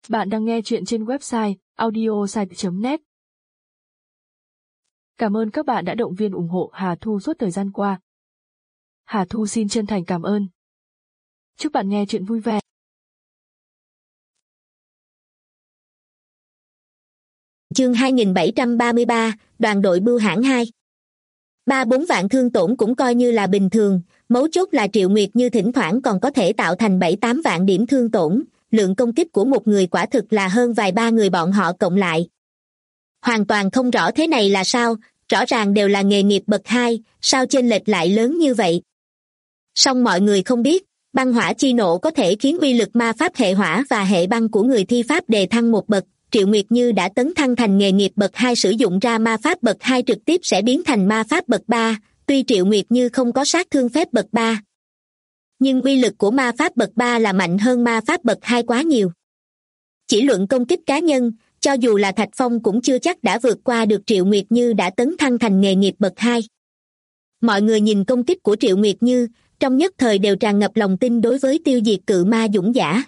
Bạn đang nghe chuyện trên website audiosite.net. Cảm ơn các bạn đã động viên ủng hộ Hà Thu suốt thời gian qua. Hà Thu xin chân thành cảm ơn. Chúc bạn nghe chuyện vui vẻ. Chương 2733, đoàn đội bưu hãng 2. 3-4 vạn thương tổn cũng coi như là bình thường, mấu chốt là Triệu Nguyệt Như thỉnh thoảng còn có thể tạo thành 7-8 vạn điểm thương tổn, lượng công kích của một người quả thực là hơn vài ba người bọn họ cộng lại. Hoàn toàn không rõ thế này là sao, rõ ràng đều là nghề nghiệp bậc 2, sao chênh lệch lại lớn như vậy. Song mọi người không biết, băng hỏa chi nộ có thể khiến uy lực ma pháp hệ hỏa và hệ băng của người thi pháp đề thăng một bậc. Triệu Nguyệt Như đã tấn thăng thành nghề nghiệp bậc 2, sử dụng ra ma pháp bậc 2 trực tiếp sẽ biến thành ma pháp bậc 3, tuy Triệu Nguyệt Như không có sát thương phép bậc 3. Nhưng uy lực của ma pháp bậc 3 là mạnh hơn ma pháp bậc 2 quá nhiều. Chỉ luận công kích cá nhân, cho dù là Thạch Phong cũng chưa chắc đã vượt qua được Triệu Nguyệt Như đã tấn thăng thành nghề nghiệp bậc 2. Mọi người nhìn công kích của Triệu Nguyệt Như, trong nhất thời đều tràn ngập lòng tin đối với tiêu diệt cự ma dũng giả.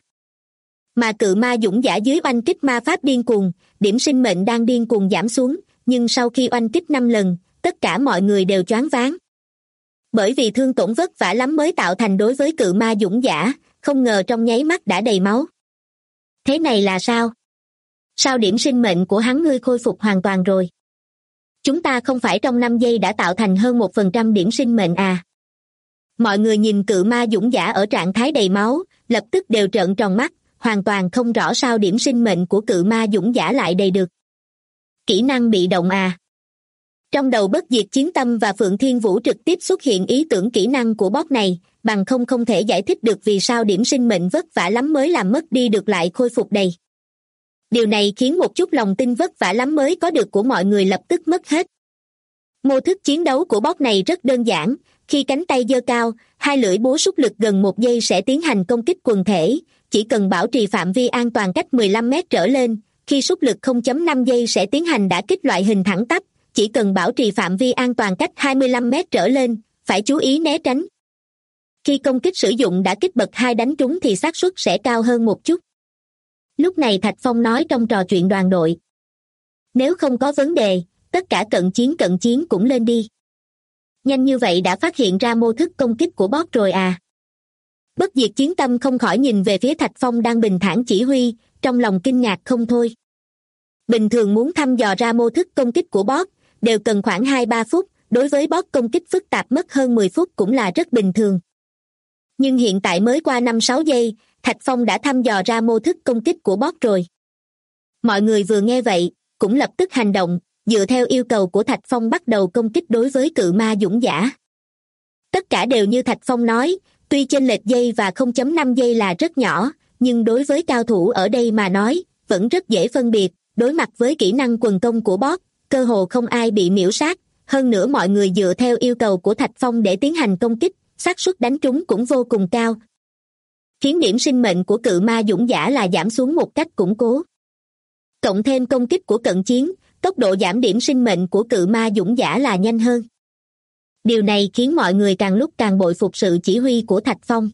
Mà cự ma dũng giả dưới oanh kích ma pháp điên cuồng, điểm sinh mệnh đang điên cuồng giảm xuống, nhưng sau khi oanh kích 5 lần, tất cả mọi người đều choáng váng. Bởi vì thương tổn vất vả lắm mới tạo thành đối với cự ma dũng giả, không ngờ trong nháy mắt đã đầy máu. Thế này là sao? Sao điểm sinh mệnh của hắn ngươi khôi phục hoàn toàn rồi? Chúng ta không phải trong 5 giây đã tạo thành hơn 1% điểm sinh mệnh à? Mọi người nhìn cự ma dũng giả ở trạng thái đầy máu, lập tức đều trợn tròn mắt, hoàn toàn không rõ sao điểm sinh mệnh của cự ma dũng giả lại đầy được. Kỹ năng bị động à? Trong đầu Bất Diệt Chiến Tâm và Phượng Thiên Vũ trực tiếp xuất hiện ý tưởng kỹ năng của bot này, bằng không thể giải thích được vì sao điểm sinh mệnh vất vả lắm mới làm mất đi được lại khôi phục đầy. Điều này khiến một chút lòng tin vất vả lắm mới có được của mọi người lập tức mất hết. Mô thức chiến đấu của bot này rất đơn giản, khi cánh tay giơ cao, hai lưỡi búa xúc lực gần 1 giây sẽ tiến hành công kích quần thể, chỉ cần bảo trì phạm vi an toàn cách 15 mét trở lên, khi xúc lực 0.5 giây sẽ tiến hành đả kích loại hình thẳng tắp, chỉ cần bảo trì phạm vi an toàn cách 25 mét trở lên, phải chú ý né tránh. Khi công kích sử dụng đả kích bậc 2 đánh trúng thì xác suất sẽ cao hơn một chút. Lúc này Thạch Phong nói trong trò chuyện đoàn đội. Nếu không có vấn đề, tất cả cận chiến cũng lên đi. Nhanh như vậy đã phát hiện ra mô thức công kích của bot rồi à? Bất Diệt Chiến Tâm không khỏi nhìn về phía Thạch Phong đang bình thản chỉ huy, trong lòng kinh ngạc không thôi. Bình thường muốn thăm dò ra mô thức công kích của bot, đều cần khoảng 2-3 phút, đối với bot công kích phức tạp mất hơn 10 phút cũng là rất bình thường. Nhưng hiện tại mới qua 5-6 giây, Thạch Phong đã thăm dò ra mô thức công kích của bot rồi. Mọi người vừa nghe vậy, cũng lập tức hành động, dựa theo yêu cầu của Thạch Phong bắt đầu công kích đối với cự ma dũng giả. Tất cả đều như Thạch Phong nói, tuy chênh lệch giây và 0.5 giây là rất nhỏ, nhưng đối với cao thủ ở đây mà nói, vẫn rất dễ phân biệt, đối mặt với kỹ năng quần công của bot, cơ hồ không ai bị miễu sát, hơn nữa mọi người dựa theo yêu cầu của Thạch Phong để tiến hành công kích, xác suất đánh trúng cũng vô cùng cao. Khiến điểm sinh mệnh của cự ma dũng giả là giảm xuống một cách củng cố. Cộng thêm công kích của cận chiến, tốc độ giảm điểm sinh mệnh của cự ma dũng giả là nhanh hơn. Điều này khiến mọi người càng lúc càng bội phục sự chỉ huy của Thạch Phong.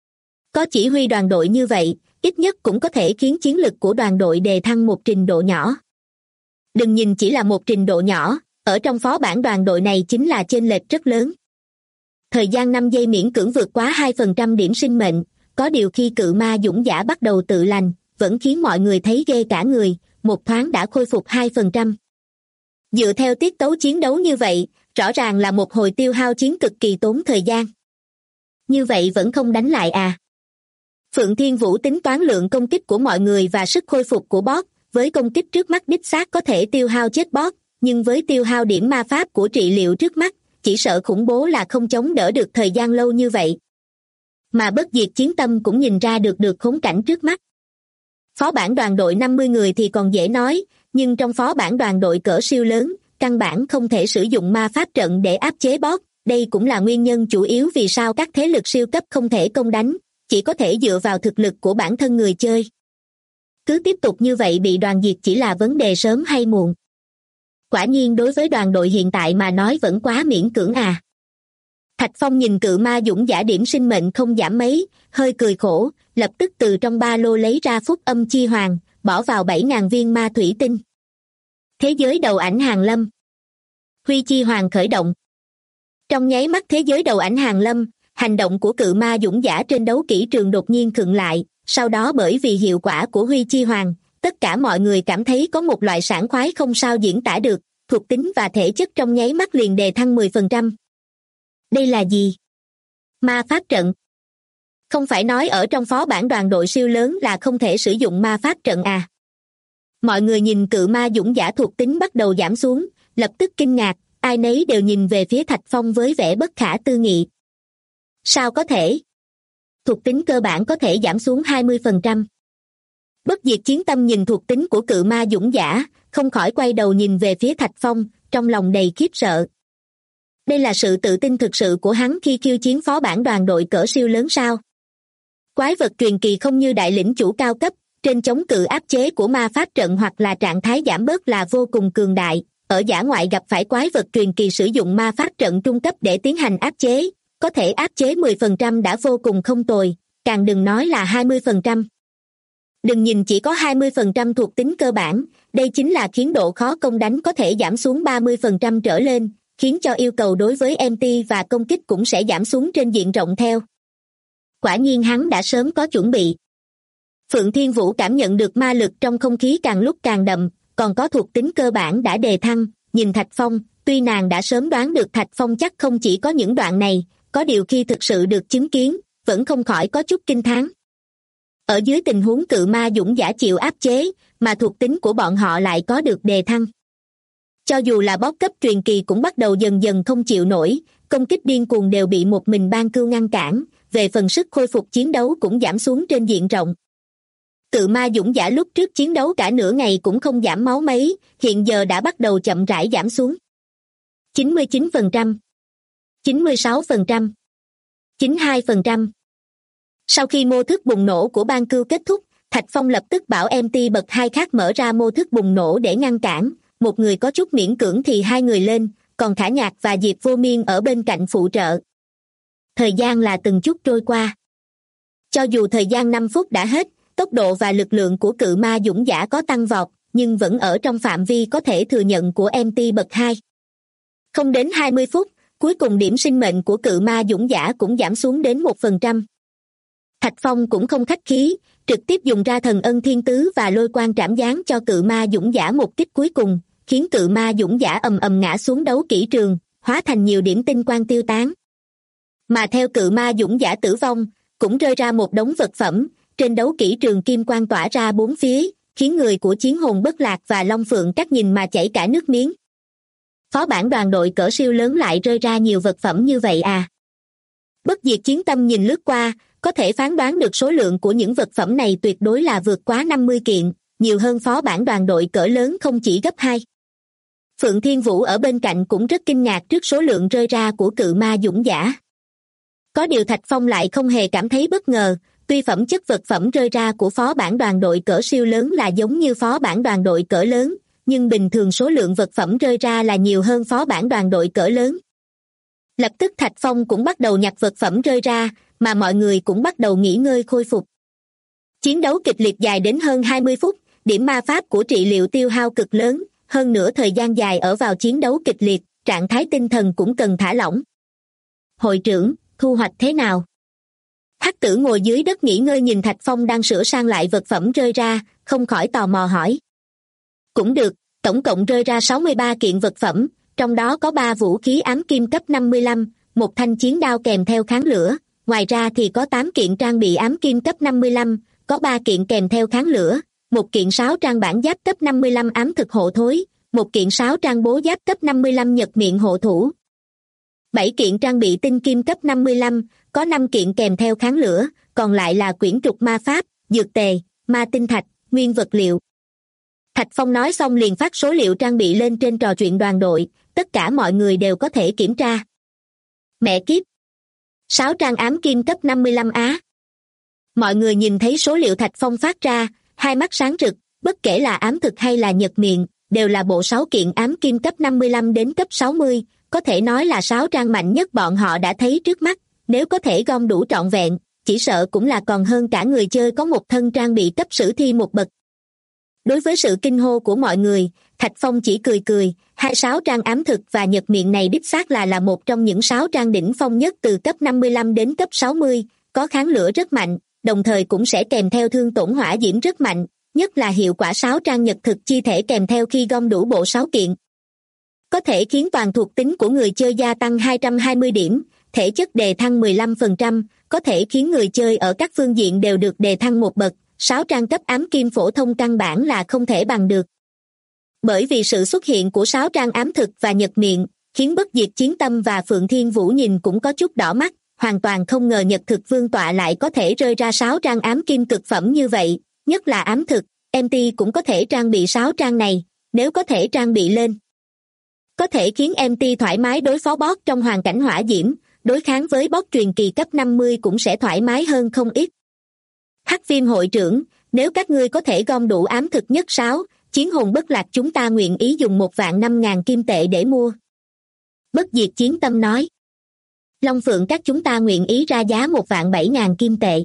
Có chỉ huy đoàn đội như vậy, ít nhất cũng có thể khiến chiến lực của đoàn đội đề thăng một trình độ nhỏ. Đừng nhìn chỉ là một trình độ nhỏ, ở trong phó bản đoàn đội này chính là chênh lệch rất lớn. Thời gian 5 giây miễn cưỡng vượt quá 2% điểm sinh mệnh, có điều khi cự ma dũng giả bắt đầu tự lành, vẫn khiến mọi người thấy ghê cả người, một thoáng đã khôi phục 2%. Dựa theo tiết tấu chiến đấu như vậy, rõ ràng là một hồi tiêu hao chiến cực kỳ tốn thời gian. Như vậy vẫn không đánh lại à? Phượng Thiên Vũ tính toán lượng công kích của mọi người và sức khôi phục của bot, với công kích trước mắt đích xác có thể tiêu hao chết bot, nhưng với tiêu hao điểm ma pháp của trị liệu trước mắt, chỉ sợ khủng bố là không chống đỡ được thời gian lâu như vậy. Mà Bất Diệt Chiến Tâm cũng nhìn ra được khốn cảnh trước mắt. Phó bản đoàn đội 50 người thì còn dễ nói, nhưng trong phó bản đoàn đội cỡ siêu lớn, căn bản không thể sử dụng ma pháp trận để áp chế bot, đây cũng là nguyên nhân chủ yếu vì sao các thế lực siêu cấp không thể công đánh, chỉ có thể dựa vào thực lực của bản thân người chơi. Cứ tiếp tục như vậy bị đoàn diệt chỉ là vấn đề sớm hay muộn. Quả nhiên đối với đoàn đội hiện tại mà nói vẫn quá miễn cưỡng à. Thạch Phong nhìn cự ma dũng giả điểm sinh mệnh không giảm mấy, hơi cười khổ, lập tức từ trong ba lô lấy ra phúc âm chi hoàng, bỏ vào 7.000 viên ma thủy tinh. Thế giới đầu ảnh hàng lâm. Huy Chi Hoàng khởi động. Trong nháy mắt thế giới đầu ảnh hàng lâm, hành động của cự ma dũng giả trên đấu kỹ trường đột nhiên khựng lại, sau đó bởi vì hiệu quả của Huy Chi Hoàng, tất cả mọi người cảm thấy có một loại sảng khoái không sao diễn tả được, thuộc tính và thể chất trong nháy mắt liền đề thăng 10%. Đây là gì? Ma pháp trận. Không phải nói ở trong phó bản đoàn đội siêu lớn là không thể sử dụng ma pháp trận à? Mọi người nhìn cự ma dũng giả thuộc tính bắt đầu giảm xuống, lập tức kinh ngạc, ai nấy đều nhìn về phía Thạch Phong với vẻ bất khả tư nghị. Sao có thể? Thuộc tính cơ bản có thể giảm xuống 20%. Bất diệt chiến tâm nhìn thuộc tính của cự ma dũng giả, không khỏi quay đầu nhìn về phía Thạch Phong, trong lòng đầy khiếp sợ. Đây là sự tự tin thực sự của hắn khi khiêu chiến phó bản đoàn đội cỡ siêu lớn sao? Quái vật truyền kỳ không như đại lĩnh chủ cao cấp, trên chống cự áp chế của ma pháp trận hoặc là trạng thái giảm bớt là vô cùng cường đại. Ở dã ngoại gặp phải quái vật truyền kỳ sử dụng ma pháp trận trung cấp để tiến hành áp chế, có thể áp chế 10% đã vô cùng không tồi, càng đừng nói là 20%. Đừng nhìn chỉ có 20% thuộc tính cơ bản, đây chính là khiến độ khó công đánh có thể giảm xuống 30% trở lên, khiến cho yêu cầu đối với MT và công kích cũng sẽ giảm xuống trên diện rộng theo. Quả nhiên hắn đã sớm có chuẩn bị. Phượng Thiên Vũ cảm nhận được ma lực trong không khí càng lúc càng đậm, còn có thuộc tính cơ bản đã đề thăng, nhìn Thạch Phong, tuy nàng đã sớm đoán được Thạch Phong chắc không chỉ có những đoạn này, có điều khi thực sự được chứng kiến, vẫn không khỏi có chút kinh thán. Ở dưới tình huống cự ma dũng giả chịu áp chế, mà thuộc tính của bọn họ lại có được đề thăng. Cho dù là boss cấp truyền kỳ cũng bắt đầu dần dần không chịu nổi, công kích điên cuồng đều bị một mình Ban Cưu ngăn cản, về phần sức khôi phục chiến đấu cũng giảm xuống trên diện rộng. Cự ma dũng giả lúc trước chiến đấu cả nửa ngày cũng không giảm máu mấy, hiện giờ đã bắt đầu chậm rãi giảm xuống. 99%, 96%, 92%. Sau khi mô thức bùng nổ của Ban Cưu kết thúc, Thạch Phong lập tức bảo MT bậc 2 khác mở ra mô thức bùng nổ để ngăn cản, một người có chút miễn cưỡng thì hai người lên, còn Khả Nhạc và Diệp Vô Miên ở bên cạnh phụ trợ. Thời gian là từng chút trôi qua. Cho dù thời gian 5 phút đã hết, tốc độ và lực lượng của cự ma dũng giả có tăng vọt, nhưng vẫn ở trong phạm vi có thể thừa nhận của MT bậc 2. Không đến 20 phút, cuối cùng điểm sinh mệnh của cự ma dũng giả cũng giảm xuống đến 1%. Thạch Phong cũng không khách khí, trực tiếp dùng ra thần ân thiên tứ và lôi quang trảm giáng cho cự ma dũng giả một kích cuối cùng, khiến cự ma dũng giả ầm ầm ngã xuống đấu kỹ trường, hóa thành nhiều điểm tinh quang tiêu tán. Mà theo cự ma dũng giả tử vong, cũng rơi ra một đống vật phẩm, trên đấu kỹ trường kim quang tỏa ra bốn phía, khiến người của Chiến Hồn Bất Lạc và Long Phượng Các nhìn mà chảy cả nước miếng. Phó bản đoàn đội cỡ siêu lớn lại rơi ra nhiều vật phẩm như vậy à? Bất diệt chiến tâm nhìn lướt qua, có thể phán đoán được số lượng của những vật phẩm này tuyệt đối là vượt quá 50 kiện, nhiều hơn phó bản đoàn đội cỡ lớn không chỉ gấp 2. Phượng Thiên Vũ ở bên cạnh cũng rất kinh ngạc trước số lượng rơi ra của cự ma dũng giả. Có điều Thạch Phong lại không hề cảm thấy bất ngờ, tuy phẩm chất vật phẩm rơi ra của phó bản đoàn đội cỡ siêu lớn là giống như phó bản đoàn đội cỡ lớn, nhưng bình thường số lượng vật phẩm rơi ra là nhiều hơn phó bản đoàn đội cỡ lớn. Lập tức Thạch Phong cũng bắt đầu nhặt vật phẩm rơi ra, mà mọi người cũng bắt đầu nghỉ ngơi khôi phục. Chiến đấu kịch liệt dài đến hơn 20 phút, điểm ma pháp của trị liệu tiêu hao cực lớn, hơn nữa thời gian dài ở vào chiến đấu kịch liệt, trạng thái tinh thần cũng cần thả lỏng. Hội trưởng, thu hoạch thế nào? Hắc Tử ngồi dưới đất nghỉ ngơi nhìn Thạch Phong đang sửa sang lại vật phẩm rơi ra, không khỏi tò mò hỏi. Cũng được, tổng cộng rơi ra 63 kiện vật phẩm, trong đó có 3 vũ khí ám kim cấp 55, một thanh chiến đao kèm theo kháng lửa, ngoài ra thì có 8 kiện trang bị ám kim cấp 55, có 3 kiện kèm theo kháng lửa, một kiện 6 trang bản giáp cấp 55 ám thực hộ thối, một kiện 6 trang bố giáp cấp 55 nhật miệng hộ thủ. 7 kiện trang bị tinh kim cấp 55, có 5 kiện kèm theo kháng lửa, còn lại là quyển trục ma pháp, dược tề, ma tinh thạch, nguyên vật liệu. Thạch Phong nói xong liền phát số liệu trang bị lên trên trò chuyện đoàn đội, tất cả mọi người đều có thể kiểm tra. Mẹ kiếp! 6 trang ám kim cấp 55 á! Mọi người nhìn thấy số liệu Thạch Phong phát ra, hai mắt sáng rực, bất kể là ám thực hay là nhật miệng, đều là bộ 6 kiện ám kim cấp 55 đến cấp 60, có thể nói là 6 trang mạnh nhất bọn họ đã thấy trước mắt, nếu có thể gom đủ trọn vẹn, chỉ sợ cũng là còn hơn cả người chơi có một thân trang bị cấp sử thi một bậc. Đối với sự kinh hô của mọi người, Thạch Phong chỉ cười cười, hai sáu trang ám thực và nhật miệng này đích xác là một trong những sáu trang đỉnh phong nhất từ cấp 55 đến cấp 60, có kháng lửa rất mạnh, đồng thời cũng sẽ kèm theo thương tổn hỏa diễm rất mạnh, nhất là hiệu quả sáu trang nhật thực chi thể kèm theo khi gom đủ bộ 6 kiện. Có thể khiến toàn thuộc tính của người chơi gia tăng 220 điểm, thể chất đề thăng 15%, có thể khiến người chơi ở các phương diện đều được đề thăng một bậc, 6 trang cấp ám kim phổ thông căn bản là không thể bằng được. Bởi vì sự xuất hiện của 6 trang ám thực và nhật miệng, khiến Bất Diệt Chiến Tâm và Phượng Thiên Vũ nhìn cũng có chút đỏ mắt, hoàn toàn không ngờ nhật thực vương tọa lại có thể rơi ra 6 trang ám kim cực phẩm như vậy, nhất là ám thực, MT cũng có thể trang bị 6 trang này, nếu có thể trang bị lên. Có thể khiến MT thoải mái đối phó boss trong hoàn cảnh hỏa diễm, đối kháng với boss truyền kỳ cấp 50 cũng sẽ thoải mái hơn không ít. Hắc Viêm hội trưởng, nếu các ngươi có thể gom đủ ám thực nhất 6, chiến hồn bất lạc chúng ta nguyện ý dùng 1.500.000 kim tệ để mua. Bất Diệt Chiến Tâm nói. Long Phượng các chúng ta nguyện ý ra giá 1.700.000 kim tệ.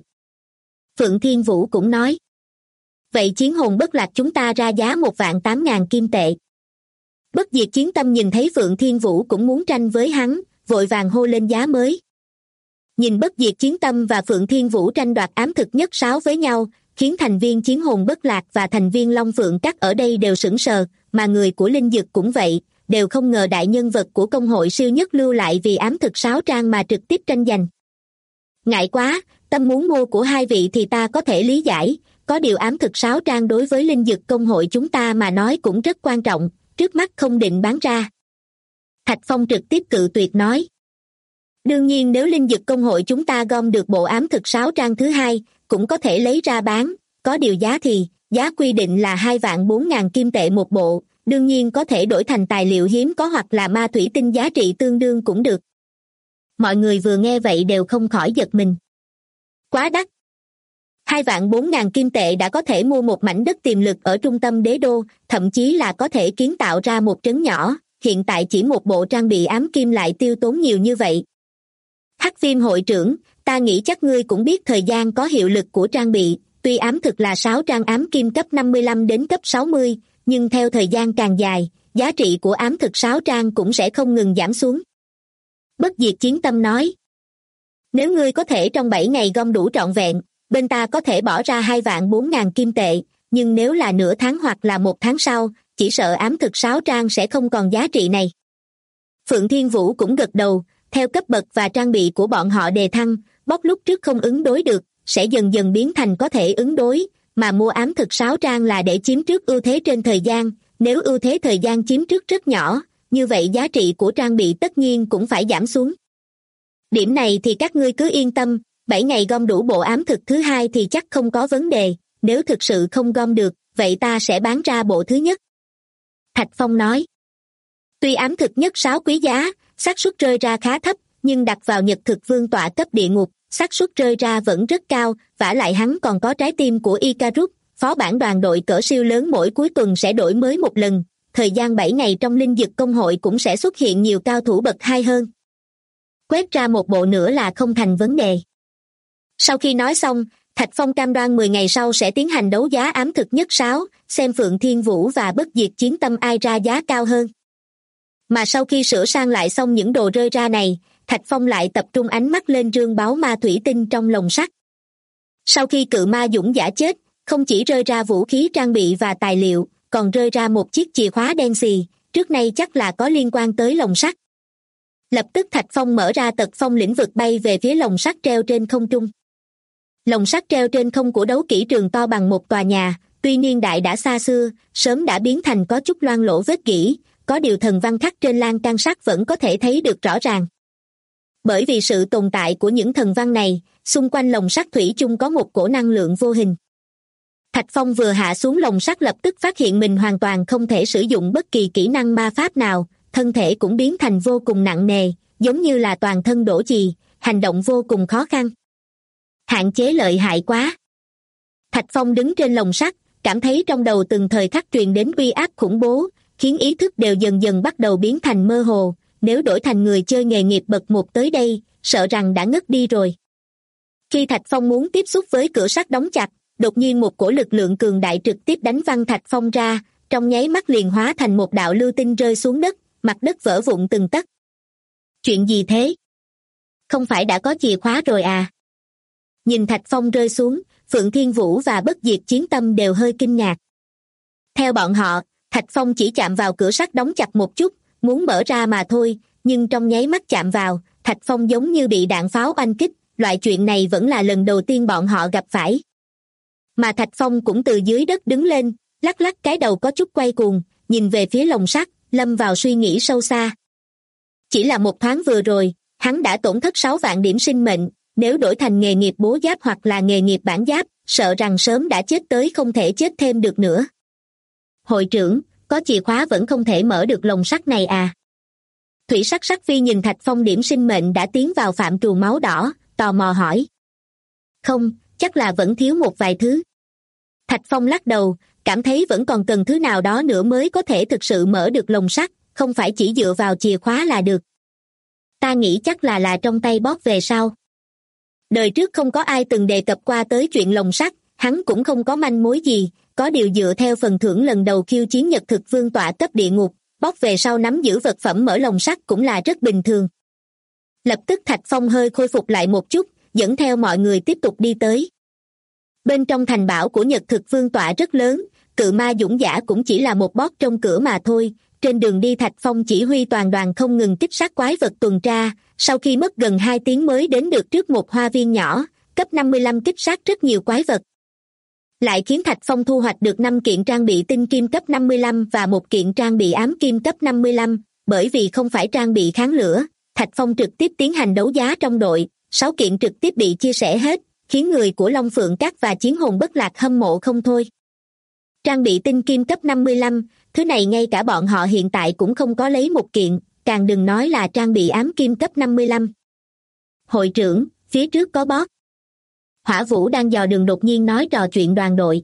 Phượng Thiên Vũ cũng nói. Vậy chiến hồn bất lạc chúng ta ra giá 1.800.000 kim tệ. Bất Diệt Chiến Tâm nhìn thấy Phượng Thiên Vũ cũng muốn tranh với hắn, vội vàng hô lên giá mới. Nhìn Bất Diệt Chiến Tâm và Phượng Thiên Vũ tranh đoạt ám thực nhất 6 với nhau, khiến thành viên chiến hồn bất lạc và thành viên Long Phượng các ở đây đều sững sờ, mà người của Linh Dực cũng vậy, đều không ngờ đại nhân vật của công hội siêu nhất lưu lại vì ám thực 6 trang mà trực tiếp tranh giành. Ngại quá, tâm muốn mua của hai vị thì ta có thể lý giải, có điều ám thực 6 trang đối với Linh Dực công hội chúng ta mà nói cũng rất quan trọng, trước mắt không định bán ra. Thạch Phong trực tiếp cự tuyệt nói. Đương nhiên nếu Linh Dực công hội chúng ta gom được bộ ám thực 6 trang thứ hai, cũng có thể lấy ra bán, có điều giá quy định là 2.400.000 kim tệ một bộ, đương nhiên có thể đổi thành tài liệu hiếm có hoặc là ma thủy tinh giá trị tương đương cũng được. Mọi người vừa nghe vậy đều không khỏi giật mình. Quá đắt. 2.400.000 kim tệ đã có thể mua một mảnh đất tiềm lực ở trung tâm đế đô, thậm chí là có thể kiến tạo ra một trấn nhỏ, hiện tại chỉ một bộ trang bị ám kim lại tiêu tốn nhiều như vậy. Hắc Viêm hội trưởng, ta nghĩ chắc ngươi cũng biết thời gian có hiệu lực của trang bị, tuy ám thực là 6 trang ám kim cấp 55 đến cấp 60, nhưng theo thời gian càng dài, giá trị của ám thực 6 trang cũng sẽ không ngừng giảm xuống. Bất Diệt Chiến Tâm nói. Nếu ngươi có thể trong 7 ngày gom đủ trọn vẹn, bên ta có thể bỏ ra 2.400.000 kim tệ, nhưng nếu là nửa tháng hoặc là một tháng sau, chỉ sợ ám thực 6 trang sẽ không còn giá trị này. Phượng Thiên Vũ cũng gật đầu, theo cấp bậc và trang bị của bọn họ đề thăng, bóc lúc trước không ứng đối được, sẽ dần dần biến thành có thể ứng đối, mà mua ám thực 6 trang là để chiếm trước ưu thế trên thời gian, nếu ưu thế thời gian chiếm trước rất nhỏ, như vậy giá trị của trang bị tất nhiên cũng phải giảm xuống. Điểm này thì các ngươi cứ yên tâm, 7 ngày gom đủ bộ ám thực thứ hai thì chắc không có vấn đề, nếu thực sự không gom được, vậy ta sẽ bán ra bộ thứ nhất. Thạch Phong nói. Tuy ám thực nhất 6 quý giá, xác suất rơi ra khá thấp, nhưng đặt vào nhật thực vương tọa cấp địa ngục, xác suất rơi ra vẫn rất cao, vả lại hắn còn có trái tim của Icarus, phó bản đoàn đội cỡ siêu lớn mỗi cuối tuần sẽ đổi mới một lần, thời gian 7 ngày trong Linh Dực công hội cũng sẽ xuất hiện nhiều cao thủ bậc 2 hơn. Quét ra một bộ nữa là không thành vấn đề. Sau khi nói xong, Thạch Phong cam đoan 10 ngày sau sẽ tiến hành đấu giá ám thực nhất 6, xem Phượng Thiên Vũ và Bất Diệt Chiến Tâm ai ra giá cao hơn. Mà sau khi sửa sang lại xong những đồ rơi ra này, Thạch Phong lại tập trung ánh mắt lên rương báo ma thủy tinh trong lồng sắt. Sau khi cự ma dũng giả chết, không chỉ rơi ra vũ khí trang bị và tài liệu, còn rơi ra một chiếc chìa khóa đen xì, trước nay chắc là có liên quan tới lồng sắt. Lập tức Thạch Phong mở ra tật phong lĩnh vực bay về phía lồng sắt treo trên không trung. Lồng sắt treo trên không của đấu kỹ trường to bằng một tòa nhà, tuy niên đại đã xa xưa, sớm đã biến thành có chút loang lổ vết gỉ, có điều thần văn khắc trên lan can sắt vẫn có thể thấy được rõ ràng. Bởi vì sự tồn tại của những thần văn này, xung quanh lồng sắt thủy chung có một cổ năng lượng vô hình. Thạch Phong vừa hạ xuống lồng sắt lập tức phát hiện mình hoàn toàn không thể sử dụng bất kỳ kỹ năng ma pháp nào, thân thể cũng biến thành vô cùng nặng nề, giống như là toàn thân đổ chì, hành động vô cùng khó khăn. Hạn chế lợi hại quá. Thạch Phong đứng trên lồng sắt, cảm thấy trong đầu từng thời khắc truyền đến uy áp khủng bố, khiến ý thức đều dần dần bắt đầu biến thành mơ hồ, nếu đổi thành người chơi nghề nghiệp bậc 1 tới đây, sợ rằng đã ngất đi rồi. Khi Thạch Phong muốn tiếp xúc với cửa sắt đóng chặt, đột nhiên một cổ lực lượng cường đại trực tiếp đánh văng Thạch Phong ra, trong nháy mắt liền hóa thành một đạo lưu tinh rơi xuống đất, mặt đất vỡ vụn từng tấc. Chuyện gì thế? Không phải đã có chìa khóa rồi à? Nhìn Thạch Phong rơi xuống, Phượng Thiên Vũ và Bất Diệt Chiến Tâm đều hơi kinh ngạc. Theo bọn họ, Thạch Phong chỉ chạm vào cửa sắt đóng chặt một chút, muốn mở ra mà thôi, nhưng trong nháy mắt chạm vào, Thạch Phong giống như bị đạn pháo oanh kích, loại chuyện này vẫn là lần đầu tiên bọn họ gặp phải. Mà Thạch Phong cũng từ dưới đất đứng lên, lắc lắc cái đầu có chút quay cuồng, nhìn về phía lồng sắt, lâm vào suy nghĩ sâu xa. Chỉ là một thoáng vừa rồi, hắn đã tổn thất 6 vạn điểm sinh mệnh, nếu đổi thành nghề nghiệp bố giáp hoặc là nghề nghiệp bản giáp, sợ rằng sớm đã chết tới không thể chết thêm được nữa. Hội trưởng, có chìa khóa vẫn không thể mở được lồng sắt này à? Thủy Sắc Sắc Phi nhìn Thạch Phong điểm sinh mệnh đã tiến vào phạm trù máu đỏ, tò mò hỏi. Không, chắc là vẫn thiếu một vài thứ. Thạch Phong lắc đầu, cảm thấy vẫn còn cần thứ nào đó nữa mới có thể thực sự mở được lồng sắt, không phải chỉ dựa vào chìa khóa là được. Ta nghĩ chắc là trong tay Bob về sau. Đời trước không có ai từng đề cập qua tới chuyện lồng sắt, hắn cũng không có manh mối gì, có điều dựa theo phần thưởng lần đầu khiêu chiến Nhật Thực Vương tọa cấp địa ngục, Bob về sau nắm giữ vật phẩm mở lồng sắt cũng là rất bình thường. Lập tức Thạch Phong hơi khôi phục lại một chút, dẫn theo mọi người tiếp tục đi tới. Bên trong thành bảo của Nhật Thực Vương tọa rất lớn, cự ma dũng giả cũng chỉ là một boss trong cửa mà thôi. Trên đường đi Thạch Phong chỉ huy toàn đoàn không ngừng kích sát quái vật tuần tra, sau khi mất gần 2 tiếng mới đến được trước một hoa viên nhỏ, cấp 55 kích sát rất nhiều quái vật. Lại khiến Thạch Phong thu hoạch được 5 kiện trang bị tinh kim cấp 55 và 1 kiện trang bị ám kim cấp 55, bởi vì không phải trang bị kháng lửa, Thạch Phong trực tiếp tiến hành đấu giá trong đội, 6 kiện trực tiếp bị chia sẻ hết, khiến người của Long Phượng Các và Chiến Hồn Bất Lạc hâm mộ không thôi. Trang bị tinh kim cấp 55, thứ này ngay cả bọn họ hiện tại cũng không có lấy 1 kiện, càng đừng nói là trang bị ám kim cấp 55. Hội trưởng, phía trước có boss. Hỏa Vũ đang dò đường đột nhiên nói trò chuyện đoàn đội.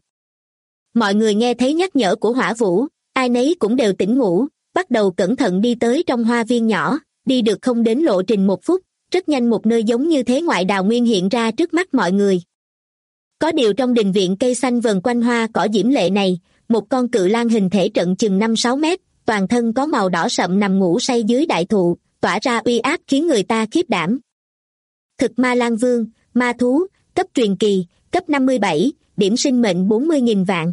Mọi người nghe thấy nhắc nhở của Hỏa Vũ, ai nấy cũng đều tỉnh ngủ, bắt đầu cẩn thận đi tới trong hoa viên nhỏ, đi được không đến lộ trình 1 phút, rất nhanh một nơi giống như thế ngoại đào nguyên hiện ra trước mắt mọi người. Có điều trong đình viện cây xanh vần quanh hoa cỏ diễm lệ này, một con cự lang hình thể trận chừng 5-6 mét, toàn thân có màu đỏ sậm nằm ngủ say dưới đại thụ, tỏa ra uy áp khiến người ta khiếp đảm. Thực Ma Lang Vương, ma thú, cấp truyền kỳ, cấp 57, điểm sinh mệnh 40.000 vạn.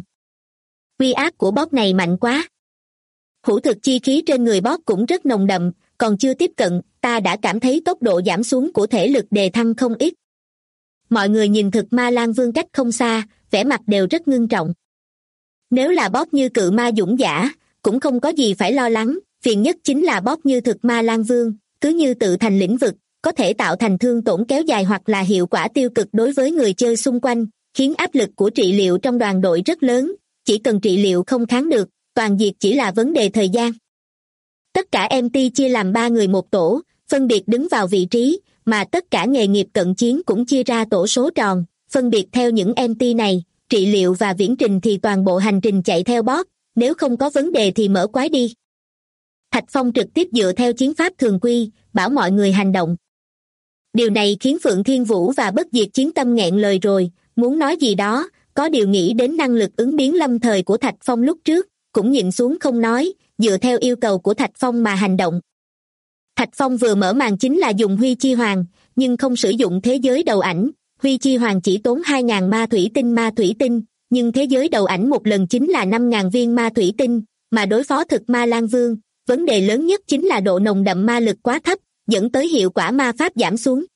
Uy áp của boss này mạnh quá. Hữu thực chi khí trên người boss cũng rất nồng đậm, còn chưa tiếp cận, ta đã cảm thấy tốc độ giảm xuống của thể lực đề thăng không ít. Mọi người nhìn Thực Ma Lang Vương cách không xa, vẻ mặt đều rất ngưng trọng. Nếu là boss như cự ma dũng giả, cũng không có gì phải lo lắng, phiền nhất chính là boss như Thực Ma Lang Vương, cứ như tự thành lĩnh vực, có thể tạo thành thương tổn kéo dài hoặc là hiệu quả tiêu cực đối với người chơi xung quanh, khiến áp lực của trị liệu trong đoàn đội rất lớn, chỉ cần trị liệu không kháng được, toàn diệt chỉ là vấn đề thời gian. Tất cả MT chia làm 3 người một tổ, phân biệt đứng vào vị trí, mà tất cả nghề nghiệp cận chiến cũng chia ra tổ số tròn, phân biệt theo những MT này, trị liệu và viễn trình thì toàn bộ hành trình chạy theo boss, nếu không có vấn đề thì mở quái đi. Thạch Phong trực tiếp dựa theo chiến pháp thường quy, bảo mọi người hành động. Điều này khiến Phượng Thiên Vũ và Bất Diệt Chiến Tâm nghẹn lời rồi, muốn nói gì đó, có điều nghĩ đến năng lực ứng biến lâm thời của Thạch Phong lúc trước, cũng nhịn xuống không nói, dựa theo yêu cầu của Thạch Phong mà hành động. Thạch Phong vừa mở màn chính là dùng Huy Chi Hoàng, nhưng không sử dụng thế giới đầu ảnh. Huy Chi Hoàng chỉ tốn 2.000 ma thủy tinh, nhưng thế giới đầu ảnh một lần chính là 5.000 viên ma thủy tinh, mà đối phó Thực Ma Lang Vương, vấn đề lớn nhất chính là độ nồng đậm ma lực quá thấp, dẫn tới hiệu quả ma pháp giảm xuống.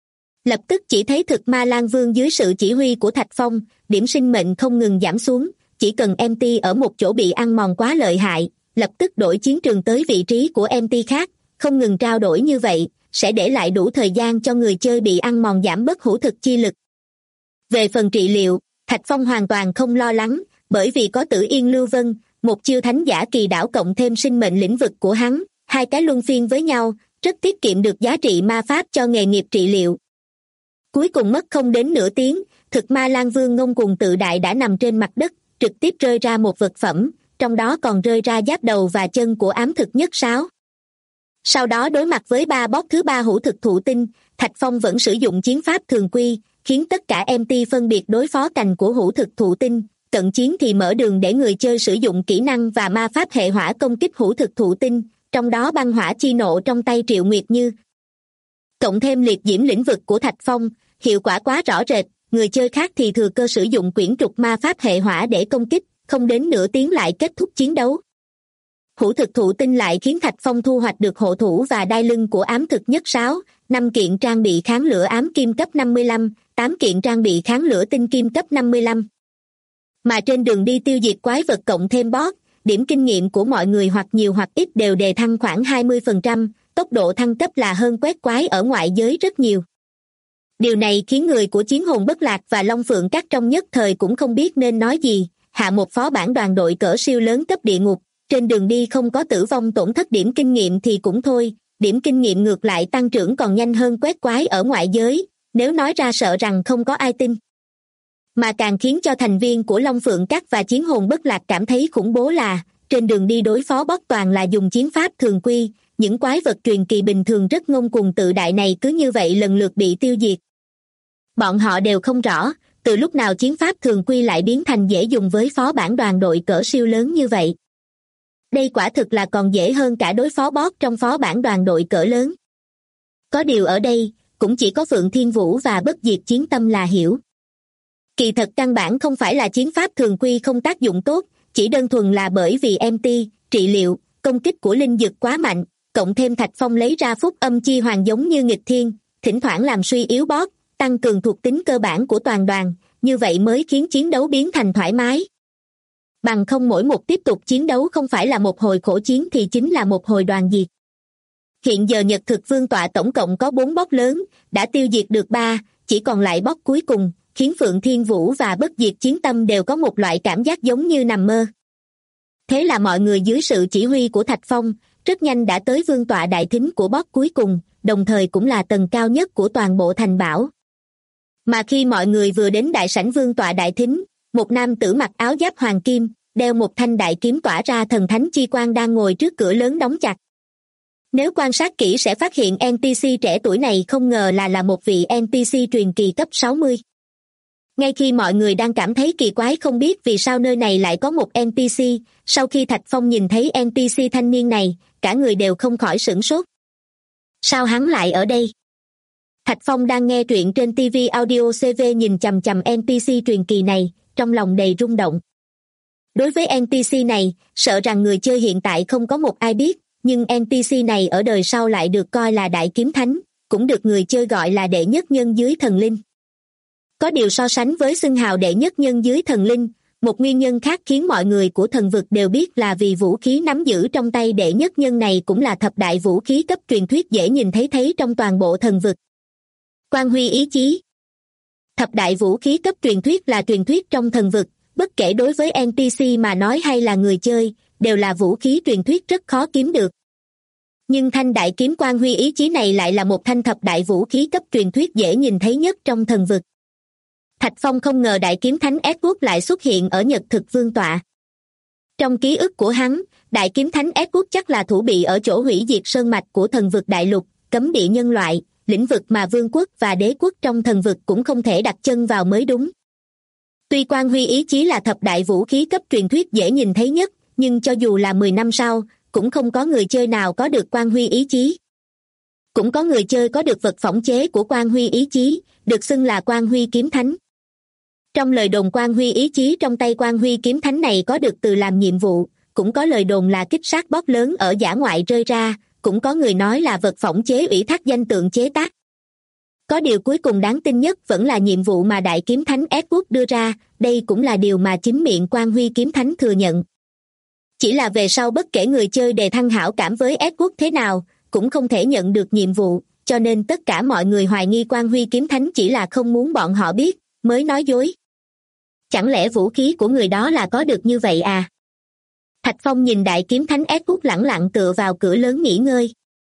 Lập tức chỉ thấy Thực Ma Lang Vương dưới sự chỉ huy của Thạch Phong, điểm sinh mệnh không ngừng giảm xuống, chỉ cần MT ở một chỗ bị ăn mòn quá lợi hại, lập tức đổi chiến trường tới vị trí của MT khác, không ngừng trao đổi như vậy, sẽ để lại đủ thời gian cho người chơi bị ăn mòn giảm bớt hữu thực chi lực. Về phần trị liệu, Thạch Phong hoàn toàn không lo lắng, bởi vì có Tử Yên Lưu Vân, một chiêu thánh giả kỳ đảo cộng thêm sinh mệnh lĩnh vực của hắn, 2 cái luân phiên với nhau, rất tiết kiệm được giá trị ma pháp cho nghề nghiệp trị liệu. Cuối cùng mất không đến nửa tiếng, Thực Ma Lang Vương ngông cuồng tự đại đã nằm trên mặt đất, trực tiếp rơi ra một vật phẩm, trong đó còn rơi ra giáp đầu và chân của ám thực nhất sáo. Sau đó đối mặt với 3 boss thứ 3 hữu thực thụ tinh, Thạch Phong vẫn sử dụng chiến pháp thường quy, khiến tất cả MT phân biệt đối phó cành của hữu thực thụ tinh. Cận chiến thì mở đường để người chơi sử dụng kỹ năng và ma pháp hệ hỏa công kích hữu thực thụ tinh, trong đó băng hỏa chi nộ trong tay Triệu Nguyệt Như. Cộng thêm liệt diễm lĩnh vực của Thạch Phong, hiệu quả quá rõ rệt, người chơi khác thì thừa cơ sử dụng quyển trục ma pháp hệ hỏa để công kích, không đến nửa tiếng lại kết thúc chiến đấu. Hữu thực thụ tinh lại khiến Thạch Phong thu hoạch được hộ thủ và đai lưng của ám thực nhất sáo, 5 kiện trang bị kháng lửa ám kim cấp 55, 8 kiện trang bị kháng lửa tinh kim cấp 55. Mà trên đường đi tiêu diệt quái vật cộng thêm boss, điểm kinh nghiệm của mọi người hoặc nhiều hoặc ít đều đề thăng khoảng 20%, tốc độ thăng cấp là hơn quét quái ở ngoại giới rất nhiều. Điều này khiến người của Chiến Hồn Bất Lạc và Long Phượng Các trong nhất thời cũng không biết nên nói gì, hạ một phó bản đoàn đội cỡ siêu lớn cấp địa ngục, trên đường đi không có tử vong tổn thất điểm kinh nghiệm thì cũng thôi, điểm kinh nghiệm ngược lại tăng trưởng còn nhanh hơn quét quái ở ngoại giới, nếu nói ra sợ rằng không có ai tin. Mà càng khiến cho thành viên của Long Phượng Các và Chiến Hồn Bất Lạc cảm thấy khủng bố là, trên đường đi đối phó boss toàn là dùng chiến pháp thường quy, những quái vật truyền kỳ bình thường rất ngông cuồng tự đại này cứ như vậy lần lượt bị tiêu diệt. Bọn họ đều không rõ, từ lúc nào chiến pháp thường quy lại biến thành dễ dùng với phó bản đoàn đội cỡ siêu lớn như vậy. Đây quả thực là còn dễ hơn cả đối phó boss trong phó bản đoàn đội cỡ lớn. Có điều ở đây, cũng chỉ có Phượng Thiên Vũ và Bất Diệt Chiến Tâm là hiểu. Kỳ thật căn bản không phải là chiến pháp thường quy không tác dụng tốt, chỉ đơn thuần là bởi vì MT, trị liệu, công kích của linh dực quá mạnh, cộng thêm Thạch Phong lấy ra phúc âm chi hoàng giống như nghịch thiên, thỉnh thoảng làm suy yếu boss, tăng cường thuộc tính cơ bản của toàn đoàn, như vậy mới khiến chiến đấu biến thành thoải mái. Bằng không mỗi một tiếp tục chiến đấu không phải là một hồi khổ chiến thì chính là một hồi đoàn diệt. Hiện giờ Nhật Thực Vương tọa tổng cộng có 4 boss lớn, đã tiêu diệt được 3, chỉ còn lại boss cuối cùng, khiến Phượng Thiên Vũ và Bất Diệt Chiến Tâm đều có một loại cảm giác giống như nằm mơ. Thế là mọi người dưới sự chỉ huy của Thạch Phong, rất nhanh đã tới vương tọa đại thính của boss cuối cùng, đồng thời cũng là tầng cao nhất của toàn bộ thành bảo. Mà khi mọi người vừa đến đại sảnh vương tọa đại thính, một nam tử mặc áo giáp hoàng kim, đeo một thanh đại kiếm tỏa ra thần thánh chi quang đang ngồi trước cửa lớn đóng chặt. Nếu quan sát kỹ sẽ phát hiện NPC trẻ tuổi này không ngờ là một vị NPC truyền kỳ cấp 60. Ngay khi mọi người đang cảm thấy kỳ quái không biết vì sao nơi này lại có một NPC, sau khi Thạch Phong nhìn thấy NPC thanh niên này, cả người đều không khỏi sửng sốt. Sao hắn lại ở đây? Thạch Phong đang nghe truyện trên TV Audio CV nhìn chằm chằm NPC truyền kỳ này, trong lòng đầy rung động. Đối với NPC này, sợ rằng người chơi hiện tại không có một ai biết, nhưng NPC này ở đời sau lại được coi là đại kiếm thánh, cũng được người chơi gọi là đệ nhất nhân dưới thần linh. Có điều so sánh với xưng hào đệ nhất nhân dưới thần linh, một nguyên nhân khác khiến mọi người của thần vực đều biết là vì vũ khí nắm giữ trong tay đệ nhất nhân này cũng là thập đại vũ khí cấp truyền thuyết dễ nhìn thấy trong toàn bộ thần vực. Quang huy ý chí. Thập đại vũ khí cấp truyền thuyết là truyền thuyết trong thần vực, bất kể đối với NPC mà nói hay là người chơi, đều là vũ khí truyền thuyết rất khó kiếm được. Nhưng thanh đại kiếm quang huy ý chí này lại là một thanh thập đại vũ khí cấp truyền thuyết dễ nhìn thấy nhất trong thần vực. Thạch Phong không ngờ đại kiếm thánh Edward lại xuất hiện ở Nhật Thực Vương tọa. Trong ký ức của hắn, đại kiếm thánh Edward chắc là thủ bị ở chỗ hủy diệt sơn mạch của thần vực đại lục, cấm địa nhân loại, lĩnh vực mà vương quốc và đế quốc trong thần vực cũng không thể đặt chân vào mới đúng. Tuy quang huy ý chí là thập đại vũ khí cấp truyền thuyết dễ nhìn thấy nhất, nhưng cho dù là 10 năm sau, cũng không có người chơi nào có được quang huy ý chí. Cũng có người chơi có được vật phỏng chế của quang huy ý chí, được xưng là quang huy kiếm thánh. Trong lời đồn quang huy ý chí trong tay quang huy kiếm thánh này có được từ làm nhiệm vụ, cũng có lời đồn là kích sát boss lớn ở dã ngoại rơi ra, cũng có người nói là vật phỏng chế ủy thác danh tượng chế tác. Có điều cuối cùng đáng tin nhất vẫn là nhiệm vụ mà đại kiếm thánh Edward đưa ra, đây cũng là điều mà chính miệng quang huy kiếm thánh thừa nhận. Chỉ là về sau bất kể người chơi đề thăng hảo cảm với Edward thế nào, cũng không thể nhận được nhiệm vụ, cho nên tất cả mọi người hoài nghi quang huy kiếm thánh chỉ là không muốn bọn họ biết, mới nói dối. Chẳng lẽ vũ khí của người đó là có được như vậy à? Thạch Phong nhìn đại kiếm thánh Edward lẳng lặng tựa vào cửa lớn nghỉ ngơi.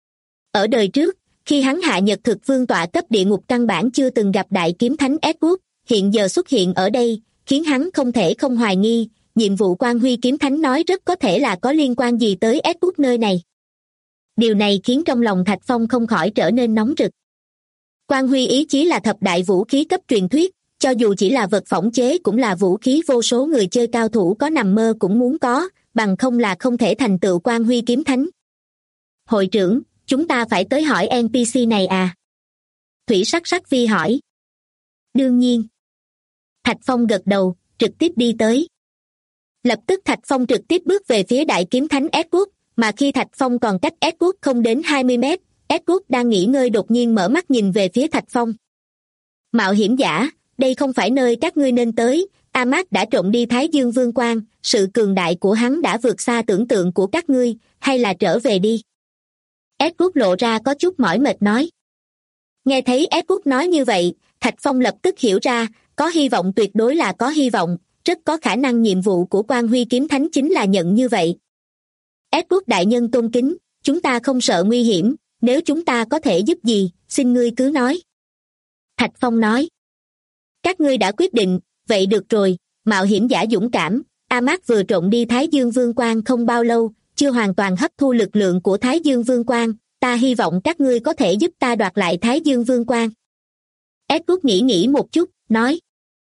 Ở đời trước, khi hắn hạ Nhật Thực Vương tọa cấp địa ngục căn bản chưa từng gặp đại kiếm thánh Edward, hiện giờ xuất hiện ở đây, khiến hắn không thể không hoài nghi, nhiệm vụ quang huy kiếm thánh nói rất có thể là có liên quan gì tới Edward nơi này. Điều này khiến trong lòng Thạch Phong không khỏi trở nên nóng rực. Quang Huy ý chí là thập đại vũ khí cấp truyền thuyết, cho dù chỉ là vật phỏng chế cũng là vũ khí vô số người chơi cao thủ có nằm mơ cũng muốn có, bằng không là không thể thành tựu Quang Huy kiếm thánh. Hội trưởng, chúng ta phải tới hỏi NPC này à? Thủy Sắc Sắc Vi hỏi. Đương nhiên. Thạch Phong gật đầu, trực tiếp đi tới. Lập tức Thạch Phong trực tiếp bước về phía đại kiếm thánh Edward, mà khi Thạch Phong còn cách Edward không đến 20 mét, Edward đang nghỉ ngơi đột nhiên mở mắt nhìn về phía Thạch Phong. Mạo hiểm giả, đây không phải nơi các ngươi nên tới, Amat đã trộm đi Thái Dương Vương Quang, sự cường đại của hắn đã vượt xa tưởng tượng của các ngươi, hay là trở về đi. Edward lộ ra có chút mỏi mệt nói. Nghe thấy Edward nói như vậy, Thạch Phong lập tức hiểu ra, có hy vọng tuyệt đối là có hy vọng, rất có khả năng nhiệm vụ của Quang Huy kiếm thánh chính là nhận như vậy. Edward đại nhân tôn kính, chúng ta không sợ nguy hiểm, nếu chúng ta có thể giúp gì, xin ngươi cứ nói. Thạch Phong nói. Các ngươi đã quyết định, vậy được rồi, mạo hiểm giả dũng cảm, Amat vừa trộm đi Thái Dương Vương Quang không bao lâu, chưa hoàn toàn hấp thu lực lượng của Thái Dương Vương Quang, ta hy vọng các ngươi có thể giúp ta đoạt lại Thái Dương Vương Quang. Edward nghĩ một chút, nói.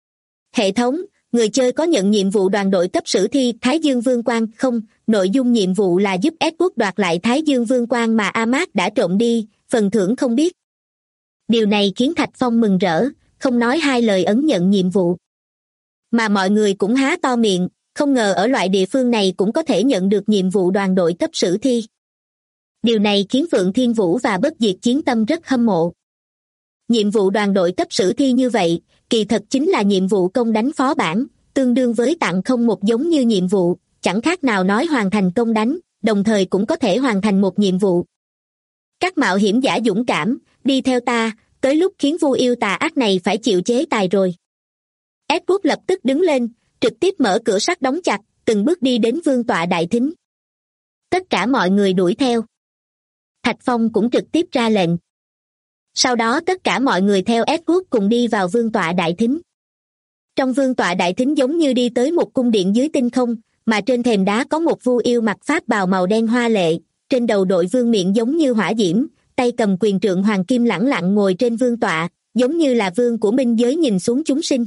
Hệ thống, người chơi có nhận nhiệm vụ đoàn đội cấp sử thi Thái Dương Vương Quang không? Nội dung nhiệm vụ là giúp Edward đoạt lại Thái Dương Vương Quang mà Amat đã trộm đi, phần thưởng không biết. Điều này khiến Thạch Phong mừng rỡ, không nói hai lời ấn nhận nhiệm vụ. Mà mọi người cũng há to miệng, không ngờ ở loại địa phương này cũng có thể nhận được nhiệm vụ đoàn đội cấp sử thi. Điều này khiến Phượng Thiên Vũ và Bất Diệt Chiến Tâm rất hâm mộ. Nhiệm vụ đoàn đội cấp sử thi như vậy, kỳ thật chính là nhiệm vụ công đánh phó bản, tương đương với tặng không một giống như nhiệm vụ, chẳng khác nào nói hoàn thành công đánh, đồng thời cũng có thể hoàn thành một nhiệm vụ. Các mạo hiểm giả dũng cảm, đi theo ta, tới lúc khiến Vu yêu tà ác này phải chịu chế tài rồi. Edward lập tức đứng lên, trực tiếp mở cửa sắt đóng chặt, từng bước đi đến vương tọa đại thính. Tất cả mọi người đuổi theo. Thạch Phong cũng trực tiếp ra lệnh. Sau đó tất cả mọi người theo Edward cùng đi vào vương tọa đại thính. Trong vương tọa đại thính giống như đi tới một cung điện dưới tinh không, mà trên thềm đá có một Vu yêu mặc pháp bào màu đen hoa lệ, trên đầu đội vương miện giống như hỏa diễm, tay cầm quyền trượng hoàng kim lẳng lặng ngồi trên vương tọa, giống như là vương của minh giới nhìn xuống chúng sinh.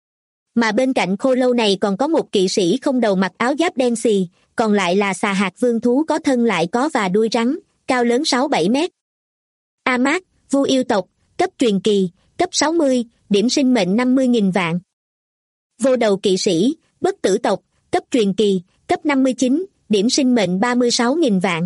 Mà bên cạnh khô lâu này còn có một kỵ sĩ không đầu mặc áo giáp đen xì, còn lại là xà hạt vương thú có thân lại có và đuôi rắn, cao lớn 6-7 mét. Amat, Vu yêu tộc, cấp truyền kỳ, cấp 60, điểm sinh mệnh 50.000 vạn. Vô đầu kỵ sĩ, bất tử tộc, cấp truyền kỳ, cấp 59, điểm sinh mệnh 36.000 vạn.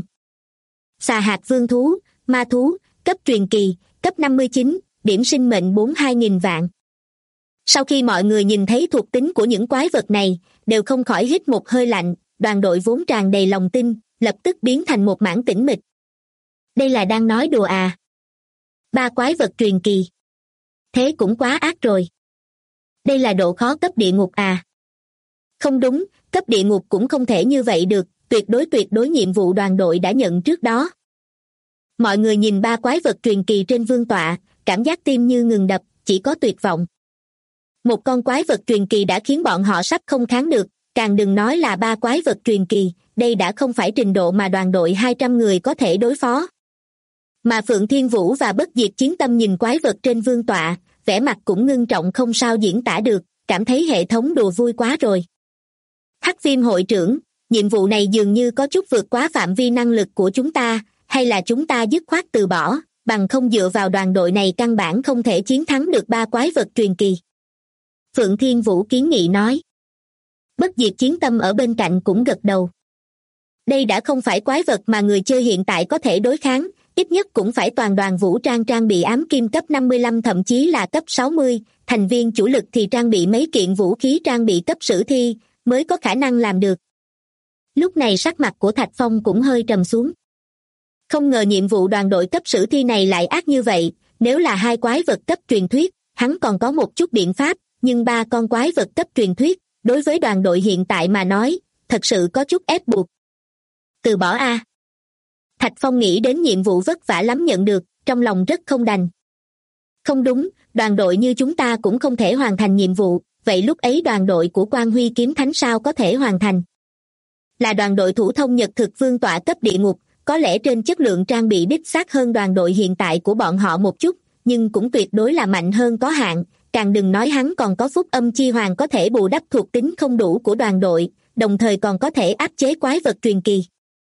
Xà hạt vương thú, ma thú, cấp truyền kỳ, cấp 59, điểm sinh mệnh 42.000 vạn. Sau khi mọi người nhìn thấy thuộc tính của những quái vật này, đều không khỏi hít một hơi lạnh, đoàn đội vốn tràn đầy lòng tin, lập tức biến thành một mảng tĩnh mịch. Đây là đang nói đùa à? 3 quái vật truyền kỳ. Thế cũng quá ác rồi. Đây là độ khó cấp địa ngục à? Không đúng, cấp địa ngục cũng không thể như vậy được, tuyệt đối nhiệm vụ đoàn đội đã nhận trước đó. Mọi người nhìn 3 quái vật truyền kỳ trên vương tọa, cảm giác tim như ngừng đập, chỉ có tuyệt vọng. Một con quái vật truyền kỳ đã khiến bọn họ sắp không kháng được, càng đừng nói là 3 quái vật truyền kỳ, đây đã không phải trình độ mà đoàn đội 200 người có thể đối phó. Mà Phượng Thiên Vũ và Bất Diệt Chiến Tâm nhìn quái vật trên vương tọa, vẻ mặt cũng ngưng trọng không sao diễn tả được, cảm thấy hệ thống đùa vui quá rồi. Hắc Viêm hội trưởng, nhiệm vụ này dường như có chút vượt quá phạm vi năng lực của chúng ta, hay là chúng ta dứt khoát từ bỏ, bằng không dựa vào đoàn đội này căn bản không thể chiến thắng được 3 quái vật truyền kỳ. Phượng Thiên Vũ kiến nghị nói. Bất Diệt Chiến Tâm ở bên cạnh cũng gật đầu. Đây đã không phải quái vật mà người chơi hiện tại có thể đối kháng, ít nhất cũng phải toàn đoàn vũ trang bị ám kim cấp 55 thậm chí là cấp 60, thành viên chủ lực thì trang bị mấy kiện vũ khí trang bị cấp sử thi, mới có khả năng làm được. Lúc này sắc mặt của Thạch Phong cũng hơi trầm xuống. Không ngờ nhiệm vụ đoàn đội cấp sử thi này lại ác như vậy, nếu là 2 quái vật cấp truyền thuyết, hắn còn có một chút biện pháp, nhưng 3 con quái vật cấp truyền thuyết, đối với đoàn đội hiện tại mà nói, thật sự có chút ép buộc. Từ bỏ a. Thạch Phong nghĩ đến nhiệm vụ vất vả lắm nhận được, trong lòng rất không đành. Không đúng, đoàn đội như chúng ta cũng không thể hoàn thành nhiệm vụ, vậy lúc ấy đoàn đội của Quang Huy kiếm thánh sao có thể hoàn thành? Là đoàn đội thủ thông nhật thực vương tọa cấp địa ngục, có lẽ trên chất lượng trang bị đích xác hơn đoàn đội hiện tại của bọn họ một chút, nhưng cũng tuyệt đối là mạnh hơn có hạn, càng đừng nói hắn còn có phúc âm chi hoàng có thể bù đắp thuộc tính không đủ của đoàn đội, đồng thời còn có thể áp chế quái vật truyền kỳ.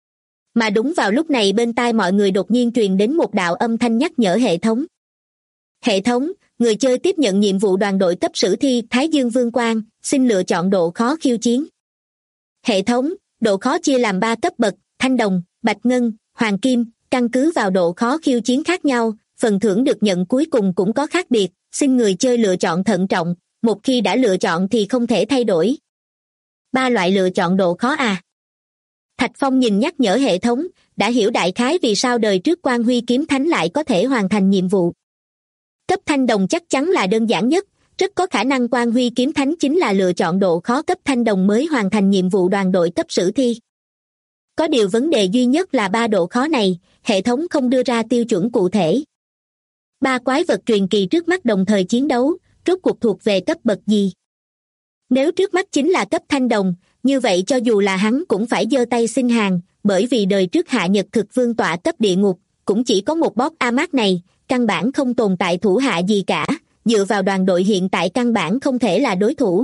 Mà đúng vào lúc này bên tai mọi người đột nhiên truyền đến một đạo âm thanh nhắc nhở hệ thống. Hệ thống, người chơi tiếp nhận nhiệm vụ đoàn đội cấp sử thi Thái Dương Vương Quang, xin lựa chọn độ khó khiêu chiến. Hệ thống, độ khó chia làm 3 cấp bậc, thanh đồng, bạch ngân, hoàng kim, căn cứ vào độ khó khiêu chiến khác nhau, phần thưởng được nhận cuối cùng cũng có khác biệt, xin người chơi lựa chọn thận trọng, một khi đã lựa chọn thì không thể thay đổi. 3 loại lựa chọn độ khó à? Thạch Phong nhìn nhắc nhở hệ thống, đã hiểu đại khái vì sao đời trước Quan Huy Kiếm Thánh lại có thể hoàn thành nhiệm vụ. Cấp thanh đồng chắc chắn là đơn giản nhất, rất có khả năng Quan Huy Kiếm Thánh chính là lựa chọn độ khó cấp thanh đồng mới hoàn thành nhiệm vụ đoàn đội cấp sử thi. Có điều vấn đề duy nhất là 3 độ khó này, hệ thống không đưa ra tiêu chuẩn cụ thể. 3 quái vật truyền kỳ trước mắt đồng thời chiến đấu, rốt cuộc thuộc về cấp bậc gì? Nếu trước mắt chính là cấp thanh đồng, như vậy cho dù là hắn cũng phải giơ tay xin hàng, bởi vì đời trước Hạ Nhật Thực Vương tọa cấp địa ngục, cũng chỉ có một boss Amat này, căn bản không tồn tại thủ hạ gì cả, dựa vào đoàn đội hiện tại căn bản không thể là đối thủ.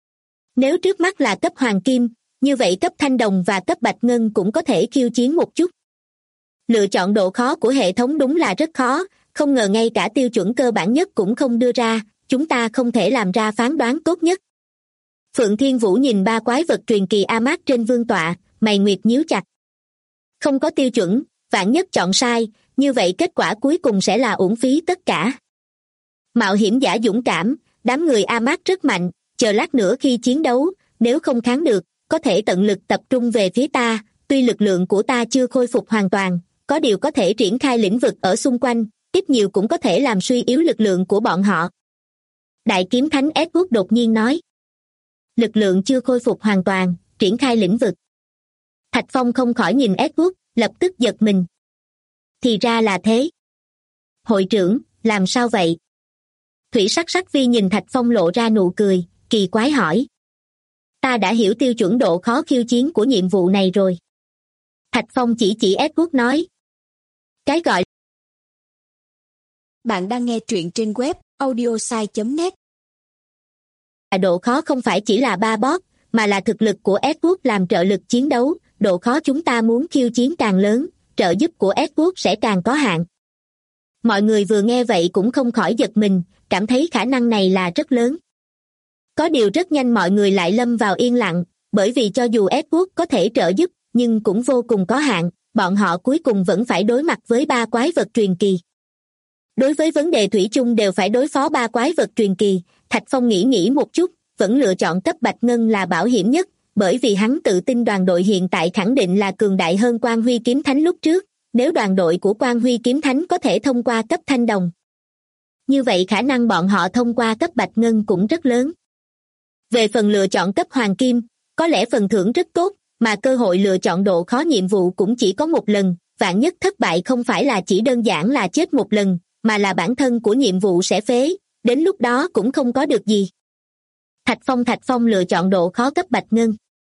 Nếu trước mắt là cấp hoàng kim, như vậy cấp thanh đồng và cấp bạch ngân cũng có thể khiêu chiến một chút. Lựa chọn độ khó của hệ thống đúng là rất khó, không ngờ ngay cả tiêu chuẩn cơ bản nhất cũng không đưa ra, chúng ta không thể làm ra phán đoán tốt nhất. Phượng Thiên Vũ nhìn 3 quái vật truyền kỳ Amat trên vương tọa, mày nguyệt nhíu chặt. Không có tiêu chuẩn, vạn nhất chọn sai, như vậy kết quả cuối cùng sẽ là uổng phí tất cả. Mạo hiểm giả dũng cảm, đám người Amat rất mạnh, chờ lát nữa khi chiến đấu, nếu không kháng được, có thể tận lực tập trung về phía ta, tuy lực lượng của ta chưa khôi phục hoàn toàn, có điều có thể triển khai lĩnh vực ở xung quanh, ít nhiều cũng có thể làm suy yếu lực lượng của bọn họ. Đại kiếm thánh Edward đột nhiên nói. Lực lượng chưa khôi phục hoàn toàn, triển khai lĩnh vực. Thạch Phong không khỏi nhìn Edward, lập tức giật mình. Thì ra là thế. Hội trưởng, làm sao vậy? Thủy Sắc Sắc Vi nhìn Thạch Phong lộ ra nụ cười, kỳ quái hỏi. Ta đã hiểu tiêu chuẩn độ khó khiêu chiến của nhiệm vụ này rồi. Thạch Phong chỉ Edward nói. Cái gọi. Bạn đang nghe truyện trên web audiosai.net. Độ khó không phải chỉ là 3 boss, mà là thực lực của Edward làm trợ lực chiến đấu, độ khó chúng ta muốn khiêu chiến càng lớn, trợ giúp của Edward sẽ càng có hạn. Mọi người vừa nghe vậy cũng không khỏi giật mình, cảm thấy khả năng này là rất lớn. Có điều rất nhanh mọi người lại lâm vào yên lặng, bởi vì cho dù Edward có thể trợ giúp, nhưng cũng vô cùng có hạn, bọn họ cuối cùng vẫn phải đối mặt với 3 quái vật truyền kỳ. Đối với vấn đề thủy chung đều phải đối phó 3 quái vật truyền kỳ, Thạch Phong nghĩ một chút, vẫn lựa chọn cấp bạch ngân là bảo hiểm nhất, bởi vì hắn tự tin đoàn đội hiện tại khẳng định là cường đại hơn Quan Huy Kiếm Thánh lúc trước, nếu đoàn đội của Quan Huy Kiếm Thánh có thể thông qua cấp thanh đồng. Như vậy khả năng bọn họ thông qua cấp bạch ngân cũng rất lớn. Về phần lựa chọn cấp hoàng kim, có lẽ phần thưởng rất tốt, mà cơ hội lựa chọn độ khó nhiệm vụ cũng chỉ có một lần, vạn nhất thất bại không phải là chỉ đơn giản là chết một lần, mà là bản thân của nhiệm vụ sẽ phế, đến lúc đó cũng không có được gì. Thạch Phong lựa chọn độ khó cấp bạch ngân.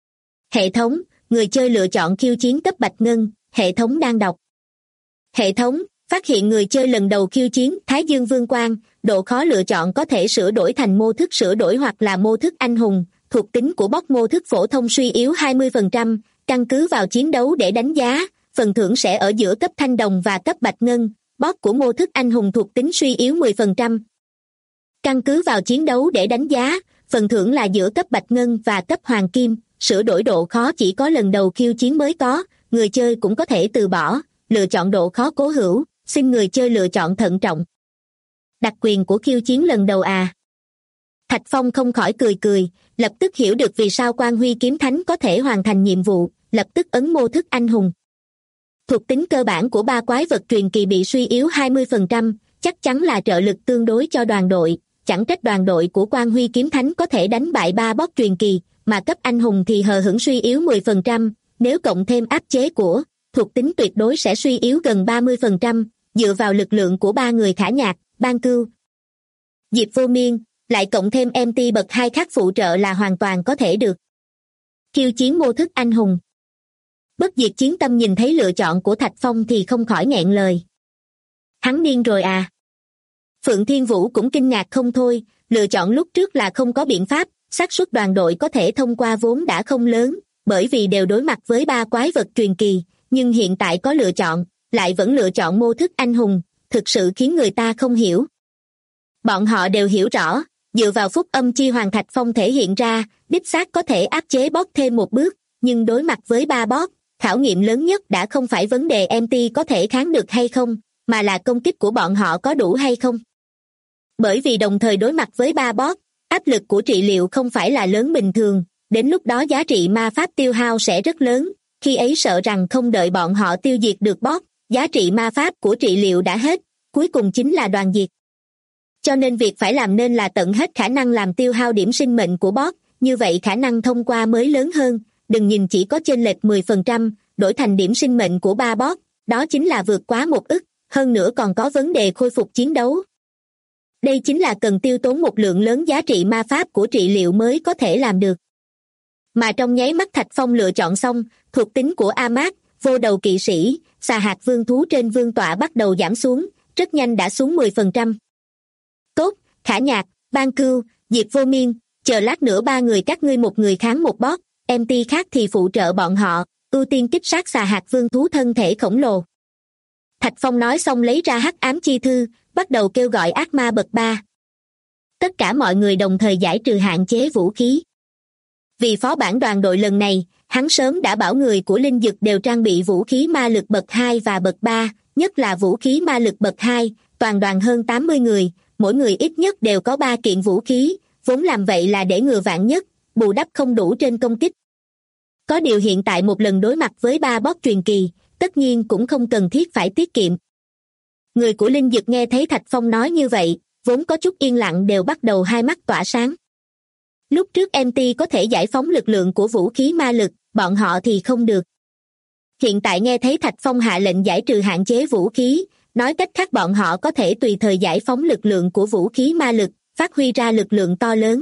Hệ thống, người chơi lựa chọn khiêu chiến cấp bạch ngân, hệ thống đang đọc. Hệ thống, phát hiện người chơi lần đầu khiêu chiến Thái Dương Vương Quang, độ khó lựa chọn có thể sửa đổi thành mô thức sửa đổi hoặc là mô thức anh hùng, thuộc tính của boss mô thức phổ thông suy yếu 20%, căn cứ vào chiến đấu để đánh giá, phần thưởng sẽ ở giữa cấp thanh đồng và cấp bạch ngân, boss của mô thức anh hùng thuộc tính suy yếu 10%. Căn cứ vào chiến đấu để đánh giá, phần thưởng là giữa cấp bạch ngân và cấp hoàng kim, sửa đổi độ khó chỉ có lần đầu khiêu chiến mới có, người chơi cũng có thể từ bỏ, lựa chọn độ khó cố hữu, xin người chơi lựa chọn thận trọng. Đặc quyền của khiêu chiến lần đầu à? Thạch Phong không khỏi cười, lập tức hiểu được vì sao Quan Huy Kiếm Thánh có thể hoàn thành nhiệm vụ, lập tức ấn mô thức anh hùng. Thuộc tính cơ bản của 3 quái vật truyền kỳ bị suy yếu 20%, chắc chắn là trợ lực tương đối cho đoàn đội, chẳng trách đoàn đội của Quan Huy Kiếm Thánh có thể đánh bại 3 boss truyền kỳ, mà cấp anh hùng thì hờ hững suy yếu 10%, nếu cộng thêm áp chế của, thuộc tính tuyệt đối sẽ suy yếu gần 30%, dựa vào lực lượng của 3 người Khả Nhạc, Ban Cưu, Diệp Vô Miên, lại cộng thêm MT bậc 2 khác phụ trợ là hoàn toàn có thể được. Khiêu chiến mô thức anh hùng. Bất diệt chiến tâm nhìn thấy lựa chọn của Thạch Phong thì không khỏi nghẹn lời. Hắn điên rồi à? Phượng Thiên Vũ cũng kinh ngạc không thôi, lựa chọn lúc trước là không có biện pháp, xác suất đoàn đội có thể thông qua vốn đã không lớn, bởi vì đều đối mặt với 3 quái vật truyền kỳ, nhưng hiện tại có lựa chọn, lại vẫn lựa chọn mô thức anh hùng, thực sự khiến người ta không hiểu. Bọn họ đều hiểu rõ, dựa vào phúc âm chi hoàng Thạch Phong thể hiện ra, đích xác có thể áp chế boss thêm một bước, nhưng đối mặt với 3 boss, khảo nghiệm lớn nhất đã không phải vấn đề MT có thể kháng được hay không, mà là công kích của bọn họ có đủ hay không. Bởi vì đồng thời đối mặt với 3 boss, áp lực của trị liệu không phải là lớn bình thường, đến lúc đó giá trị ma pháp tiêu hao sẽ rất lớn, khi ấy sợ rằng không đợi bọn họ tiêu diệt được boss, giá trị ma pháp của trị liệu đã hết, cuối cùng chính là đoàn diệt. Cho nên việc phải làm nên là tận hết khả năng làm tiêu hao điểm sinh mệnh của boss, như vậy khả năng thông qua mới lớn hơn, đừng nhìn chỉ có chênh lệch 10%, đổi thành điểm sinh mệnh của 3 boss, đó chính là vượt quá 1 ức, hơn nữa còn có vấn đề khôi phục chiến đấu. Đây chính là cần tiêu tốn một lượng lớn giá trị ma pháp của trị liệu mới có thể làm được. Mà trong nháy mắt Thạch Phong lựa chọn xong, thuộc tính của Amat, vô đầu kỵ sĩ, xà hạt vương thú trên vương tọa bắt đầu giảm xuống, rất nhanh đã xuống 10%. Tốt, Khả Nhạc, Ban Cưu, Diệp Vô Miên, chờ lát nữa 3 người các ngươi một người kháng một boss, MT khác thì phụ trợ bọn họ, ưu tiên kích sát xà hạt vương thú thân thể khổng lồ. Thạch Phong nói xong lấy ra hắc ám chi thư, bắt đầu kêu gọi ác ma bậc 3. Tất cả mọi người đồng thời giải trừ hạn chế vũ khí. Vì phó bản đoàn đội lần này, hắn sớm đã bảo người của Linh Dực đều trang bị vũ khí ma lực bậc 2 và bậc 3, nhất là vũ khí ma lực bậc 2, toàn đoàn hơn 80 người, mỗi người ít nhất đều có 3 kiện vũ khí, vốn làm vậy là để ngừa vạn nhất, bù đắp không đủ trên công kích. Có điều hiện tại một lần đối mặt với 3 boss truyền kỳ, tất nhiên cũng không cần thiết phải tiết kiệm. Người của Linh Dực nghe thấy Thạch Phong nói như vậy, vốn có chút yên lặng đều bắt đầu hai mắt tỏa sáng. Lúc trước MT có thể giải phóng lực lượng của vũ khí ma lực, bọn họ thì không được. Hiện tại nghe thấy Thạch Phong hạ lệnh giải trừ hạn chế vũ khí, nói cách khác bọn họ có thể tùy thời giải phóng lực lượng của vũ khí ma lực, phát huy ra lực lượng to lớn.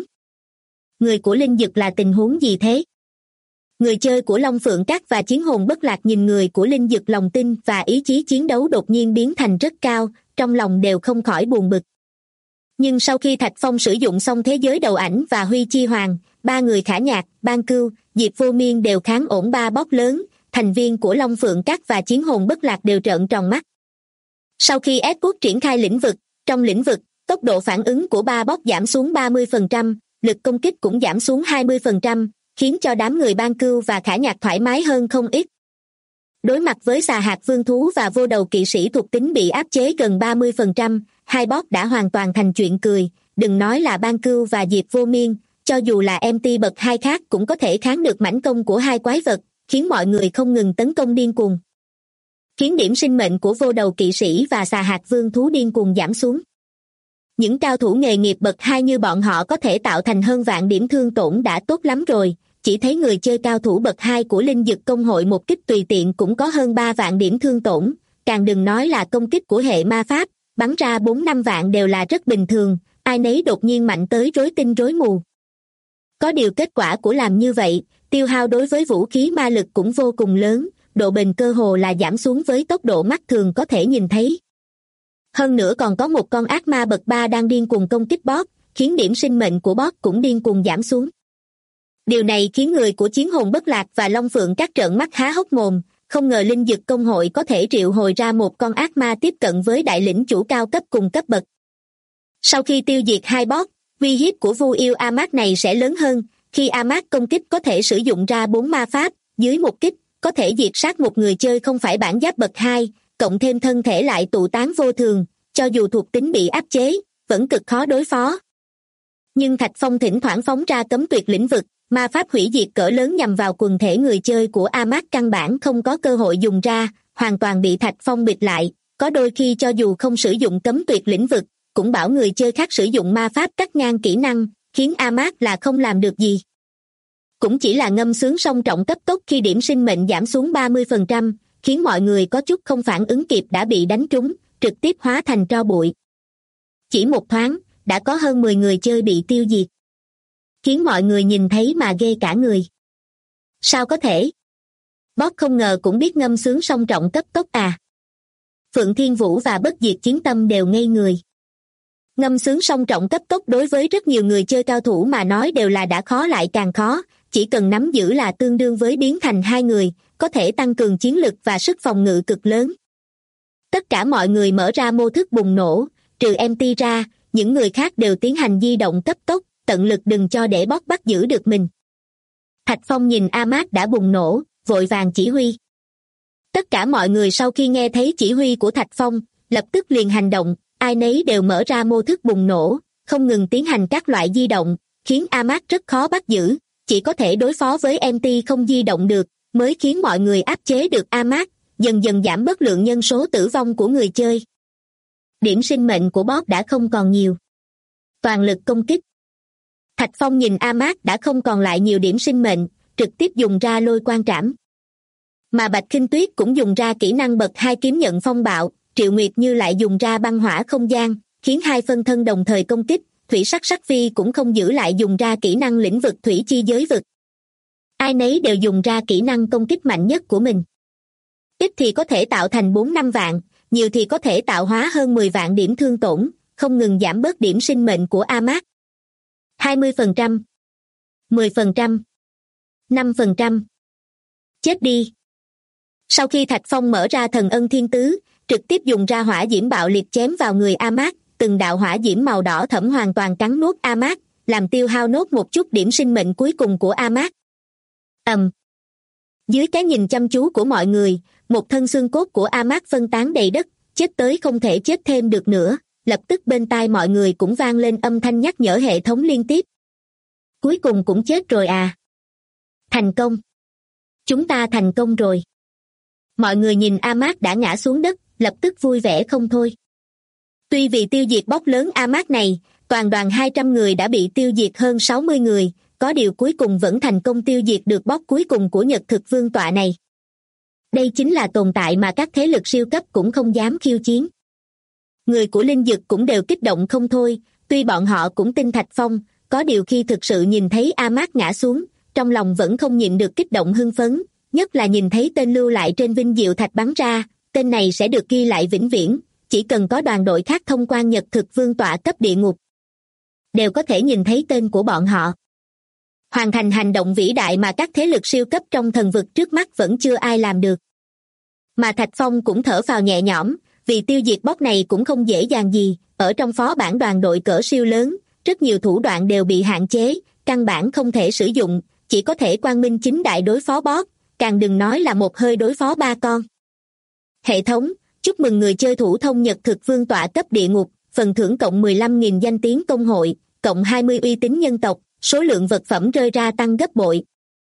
Người của Linh Dực là tình huống gì thế? Người chơi của Long Phượng Các và Chiến Hồn Bất Lạc nhìn người của Linh Dực lòng tin và ý chí chiến đấu đột nhiên biến thành rất cao, trong lòng đều không khỏi buồn bực. Nhưng sau khi Thạch Phong sử dụng xong thế giới đầu ảnh và Huy Chi Hoàng, 3 người Khả Nhạc, Ban Cưu, Diệp Vô Miên đều kháng ổn 3 boss lớn, thành viên của Long Phượng Các và Chiến Hồn Bất Lạc đều trợn tròn mắt. Sau khi Edward triển khai lĩnh vực, trong lĩnh vực, tốc độ phản ứng của 3 boss giảm xuống 30%, lực công kích cũng giảm xuống 20%, khiến cho đám người Ban Cưu và Khả Nhạc thoải mái hơn không ít. Đối mặt với xà hạt vương thú và vô đầu kỵ sĩ thuộc tính bị áp chế gần 30%, hai boss đã hoàn toàn thành chuyện cười, đừng nói là Ban Cưu và Diệp Vô Miên, cho dù là MT bậc 2 khác cũng có thể kháng được mãnh công của hai quái vật, khiến mọi người không ngừng tấn công điên cuồng. Khiến điểm sinh mệnh của vô đầu kỵ sĩ và xà hạt vương thú điên cuồng giảm xuống. Những cao thủ nghề nghiệp bậc 2 như bọn họ có thể tạo thành hơn vạn điểm thương tổn đã tốt lắm rồi, chỉ thấy người chơi cao thủ bậc 2 của Linh Dực công hội một kích tùy tiện cũng có hơn 3 vạn điểm thương tổn, càng đừng nói là công kích của hệ ma pháp, bắn ra 4-5 vạn đều là rất bình thường, ai nấy đột nhiên mạnh tới rối tinh rối mù. Có điều kết quả của làm như vậy, tiêu hao đối với vũ khí ma lực cũng vô cùng lớn, độ bền cơ hồ là giảm xuống với tốc độ mắt thường có thể nhìn thấy. Hơn nữa còn có một con ác ma bậc 3 đang điên cuồng công kích boss, khiến điểm sinh mệnh của boss cũng điên cuồng giảm xuống. Điều này khiến người của Chiến Hồn Bất Lạc và Long Phượng Các trợn mắt há hốc mồm, không ngờ Linh Dực công hội có thể triệu hồi ra một con ác ma tiếp cận với đại lĩnh chủ cao cấp cùng cấp bậc. Sau khi tiêu diệt hai boss, uy hiếp của Vu Yêu Amat này sẽ lớn hơn, khi Amat công kích có thể sử dụng ra 4 ma pháp, dưới một kích, có thể diệt sát một người chơi không phải bản giáp bậc 2, cộng thêm thân thể lại tụ tán vô thường, cho dù thuộc tính bị áp chế, vẫn cực khó đối phó. Nhưng Thạch Phong thỉnh thoảng phóng ra cấm tuyệt lĩnh vực, ma pháp hủy diệt cỡ lớn nhằm vào quần thể người chơi của Amat căn bản không có cơ hội dùng ra, hoàn toàn bị Thạch Phong bịt lại, có đôi khi cho dù không sử dụng cấm tuyệt lĩnh vực, cũng bảo người chơi khác sử dụng ma pháp cắt ngang kỹ năng, khiến Amat là không làm được gì. Cũng chỉ là ngâm sướng song trọng cấp tốc khi điểm sinh mệnh giảm xuống 30%, khiến mọi người có chút không phản ứng kịp đã bị đánh trúng, trực tiếp hóa thành tro bụi. Chỉ một thoáng, đã có hơn 10 người chơi bị tiêu diệt. Khiến mọi người nhìn thấy mà ghê cả người. Sao có thể? Boss không ngờ cũng biết ngâm sướng song trọng cấp tốc à? Phượng Thiên Vũ và Bất Diệt Chiến Tâm đều ngây người. Ngâm sướng song trọng cấp tốc đối với rất nhiều người chơi cao thủ mà nói đều là đã khó lại càng khó, chỉ cần nắm giữ là tương đương với biến thành hai người, có thể tăng cường chiến lực và sức phòng ngự cực lớn. Tất cả mọi người mở ra mô thức bùng nổ, trừ MT ra, những người khác đều tiến hành di động cấp tốc, tận lực đừng cho để boss bắt giữ được mình. Thạch Phong nhìn Amat đã bùng nổ, vội vàng chỉ huy. Tất cả mọi người sau khi nghe thấy chỉ huy của Thạch Phong, lập tức liền hành động, ai nấy đều mở ra mô thức bùng nổ, không ngừng tiến hành các loại di động, khiến Amat rất khó bắt giữ, chỉ có thể đối phó với MT không di động được, mới khiến mọi người áp chế được Amat, dần dần giảm bớt lượng nhân số tử vong của người chơi. Điểm sinh mệnh của boss đã không còn nhiều. Toàn lực công kích. Thạch Phong nhìn Amat đã không còn lại nhiều điểm sinh mệnh, trực tiếp dùng ra lôi quang trảm. Mà Bạch Khinh Tuyết cũng dùng ra kỹ năng bậc 2 kiếm nhận phong bạo, Triệu Nguyệt Như lại dùng ra băng hỏa không gian, khiến hai phân thân đồng thời công kích, Thủy Sắc Sắc Phi cũng không giữ lại dùng ra kỹ năng lĩnh vực thủy chi giới vực. Ai nấy đều dùng ra kỹ năng công kích mạnh nhất của mình. Ít thì có thể tạo thành 4-5 vạn, nhiều thì có thể tạo hóa hơn 10 vạn điểm thương tổn, không ngừng giảm bớt điểm sinh mệnh của Amat. 20%, 10%, 5%. Chết đi. Sau khi Thạch Phong mở ra thần ân thiên tứ, trực tiếp dùng ra hỏa diễm bạo liệt chém vào người Amat, từng đạo hỏa diễm màu đỏ thẫm hoàn toàn cắn nuốt Amat, làm tiêu hao nốt một chút điểm sinh mệnh cuối cùng của Amat. Dưới cái nhìn chăm chú của mọi người, một thân xương cốt của Amat phân tán đầy đất, chết tới không thể chết thêm được nữa, lập tức bên tai mọi người cũng vang lên âm thanh nhắc nhở hệ thống liên tiếp. Cuối cùng cũng chết rồi à? Thành công. Chúng ta thành công rồi. Mọi người nhìn Amat đã ngã xuống đất, lập tức vui vẻ không thôi. Tuy vì tiêu diệt boss lớn Amat này, toàn đoàn 200 người đã bị tiêu diệt hơn 60 người, có điều cuối cùng vẫn thành công tiêu diệt được boss cuối cùng của Nhật Thực Vương tọa này. Đây chính là tồn tại mà các thế lực siêu cấp cũng không dám khiêu chiến. Người của Linh Dực cũng đều kích động không thôi, tuy bọn họ cũng tin Thạch Phong, có điều khi thực sự nhìn thấy Amat ngã xuống, trong lòng vẫn không nhịn được kích động hưng phấn, nhất là nhìn thấy tên lưu lại trên vinh diệu thạch bắn ra, tên này sẽ được ghi lại vĩnh viễn, chỉ cần có đoàn đội khác thông quan Nhật Thực Vương tọa cấp địa ngục, đều có thể nhìn thấy tên của bọn họ. Hoàn thành hành động vĩ đại mà các thế lực siêu cấp trong thần vực trước mắt vẫn chưa ai làm được. Mà Thạch Phong cũng thở phào nhẹ nhõm, vì tiêu diệt boss này cũng không dễ dàng gì, ở trong phó bản đoàn đội cỡ siêu lớn, rất nhiều thủ đoạn đều bị hạn chế, căn bản không thể sử dụng, chỉ có thể quang minh chính đại đối phó boss, càng đừng nói là một hơi đối phó 3 con. Hệ thống, chúc mừng người chơi thủ thông Nhật Thực Vương tọa cấp địa ngục, phần thưởng cộng 15.000 danh tiếng công hội, cộng 20 uy tín nhân tộc, số lượng vật phẩm rơi ra tăng gấp bội.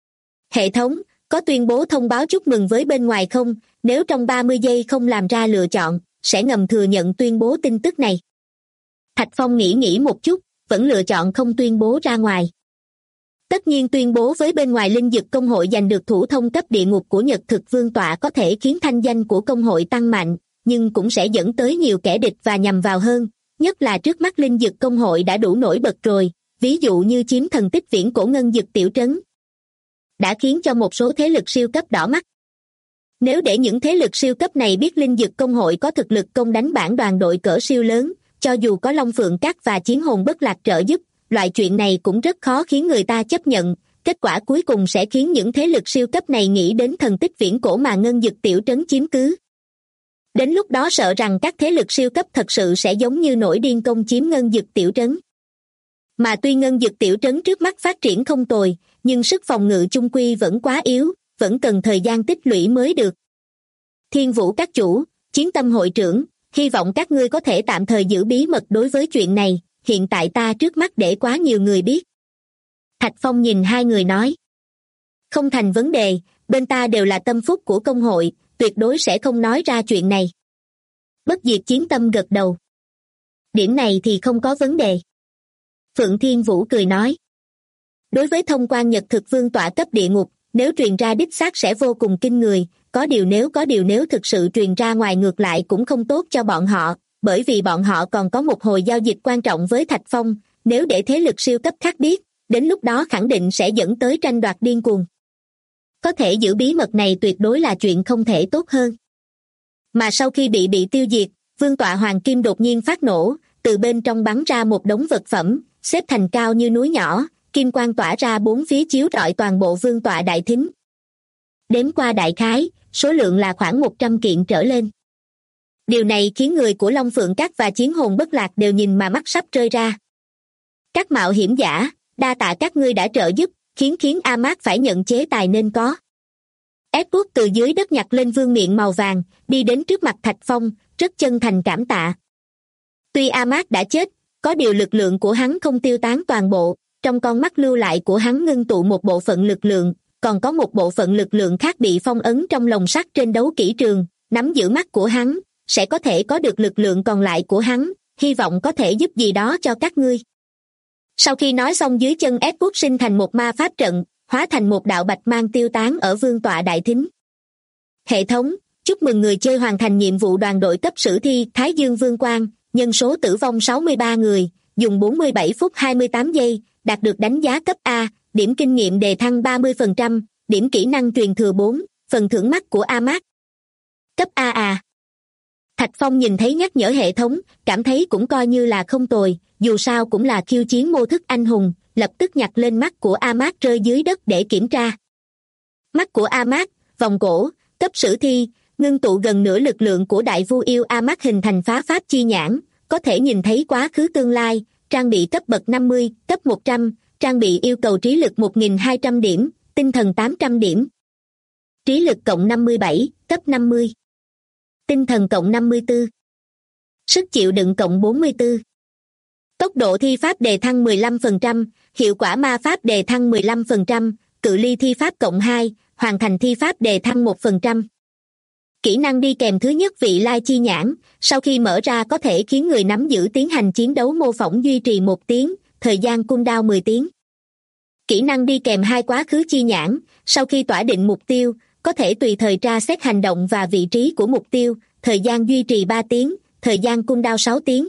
Hệ thống, có tuyên bố thông báo chúc mừng với bên ngoài không? Nếu trong 30 giây không làm ra lựa chọn, sẽ ngầm thừa nhận tuyên bố tin tức này. Thạch Phong nghĩ một chút, vẫn lựa chọn không tuyên bố ra ngoài. Tất nhiên tuyên bố với bên ngoài Linh Dực công hội giành được thủ thông cấp địa ngục của Nhật Thực Vương tọa có thể khiến thanh danh của công hội tăng mạnh, nhưng cũng sẽ dẫn tới nhiều kẻ địch và nhằm vào hơn, nhất là trước mắt Linh Dực công hội đã đủ nổi bật rồi, ví dụ như chiếm thần tích viễn cổ ngân dực tiểu trấn, đã khiến cho một số thế lực siêu cấp đỏ mắt. Nếu để những thế lực siêu cấp này biết Linh Dực công hội có thực lực công đánh bản đoàn đội cỡ siêu lớn, cho dù có Long Phượng Các và Chiến Hồn Bất Lạc trợ giúp, loại chuyện này cũng rất khó khiến người ta chấp nhận, kết quả cuối cùng sẽ khiến những thế lực siêu cấp này nghĩ đến thần tích viễn cổ mà ngân dực tiểu trấn chiếm cứ. Đến lúc đó sợ rằng các thế lực siêu cấp thật sự sẽ giống như nổi điên công chiếm ngân dực tiểu trấn. Mà tuy ngân dực tiểu trấn trước mắt phát triển không tồi, nhưng sức phòng ngự chung quy vẫn quá yếu, vẫn cần thời gian tích lũy mới được. Thiên Vũ các chủ, Chiến Tâm hội trưởng, hy vọng các ngươi có thể tạm thời giữ bí mật đối với chuyện này, hiện tại ta trước mắt để quá nhiều người biết. Thạch Phong nhìn hai người nói. Không thành vấn đề, bên ta đều là tâm phúc của công hội, tuyệt đối sẽ không nói ra chuyện này. Bất diệt Chiến Tâm gật đầu. Điểm này thì không có vấn đề. Phượng Thiên Vũ cười nói. Đối với thông quan Nhật Thực Vương tọa cấp địa ngục, nếu truyền ra đích xác sẽ vô cùng kinh người, có điều nếu thực sự truyền ra ngoài ngược lại cũng không tốt cho bọn họ, bởi vì bọn họ còn có một hồi giao dịch quan trọng với Thạch Phong, nếu để thế lực siêu cấp khác biết, đến lúc đó khẳng định sẽ dẫn tới tranh đoạt điên cuồng. Có thể giữ bí mật này tuyệt đối là chuyện không thể tốt hơn. Mà sau khi bị tiêu diệt, vương tọa Hoàng Kim đột nhiên phát nổ, từ bên trong bắn ra một đống vật phẩm, xếp thành cao như núi nhỏ, kim quang tỏa ra bốn phía chiếu rọi toàn bộ vương tọa đại thính. Đếm qua đại khái, số lượng là khoảng 100 kiện trở lên. Điều này khiến người của Long Phượng Các và Chiến Hồn Bất Lạc đều nhìn mà mắt sắp rơi ra. Các mạo hiểm giả, đa tạ các ngươi đã trợ giúp, khiến Amat phải nhận chế tài nên có. Edward từ dưới đất nhặt lên vương miện màu vàng, đi đến trước mặt Thạch Phong, rất chân thành cảm tạ. Tuy Amat đã chết, có điều lực lượng của hắn không tiêu tán toàn bộ, trong con mắt lưu lại của hắn ngưng tụ một bộ phận lực lượng, còn có một bộ phận lực lượng khác bị phong ấn trong lồng sắt trên đấu kỹ trường, nắm giữ mắt của hắn, sẽ có thể có được lực lượng còn lại của hắn, hy vọng có thể giúp gì đó cho các ngươi. Sau khi nói xong dưới chân Edward sinh thành một ma pháp trận, hóa thành một đạo bạch mang tiêu tán ở vương tọa đại thính. Hệ thống, chúc mừng người chơi hoàn thành nhiệm vụ đoàn đội cấp sử thi Thái Dương Vương Quang, nhân số tử vong 63 người, dùng 47 phút 28 giây, đạt được đánh giá cấp A, điểm kinh nghiệm đề thăng 30%, điểm kỹ năng truyền thừa 4, phần thưởng mắt của Amat. Cấp A à. Thạch Phong nhìn thấy nhắc nhở hệ thống, cảm thấy cũng coi như là không tồi, dù sao cũng là khiêu chiến mô thức anh hùng, lập tức nhặt lên mắt của Amat rơi dưới đất để kiểm tra. Mắt của Amat, vòng cổ, cấp sử thi, ngưng tụ gần nửa lực lượng của đại vu yêu Amat hình thành phá pháp chi nhãn, có thể nhìn thấy quá khứ tương lai, trang bị cấp bậc 50, cấp 100, trang bị yêu cầu trí lực 1.200 điểm, tinh thần 800 điểm. Trí lực cộng 57, cấp 50. Tinh thần cộng 54. Sức chịu đựng cộng 44. Tốc độ thi pháp đề thăng 15%, hiệu quả ma pháp đề thăng 15%, cự ly thi pháp cộng 2, hoàn thành thi pháp đề thăng 1%. Kỹ năng đi kèm thứ nhất vị lai chi nhãn, sau khi mở ra có thể khiến người nắm giữ tiến hành chiến đấu mô phỏng duy trì 1 tiếng, thời gian cooldown 10 tiếng. Kỹ năng đi kèm 2 quá khứ chi nhãn, sau khi tỏa định mục tiêu, có thể tùy thời tra xét hành động và vị trí của mục tiêu, thời gian duy trì 3 tiếng, thời gian cooldown 6 tiếng.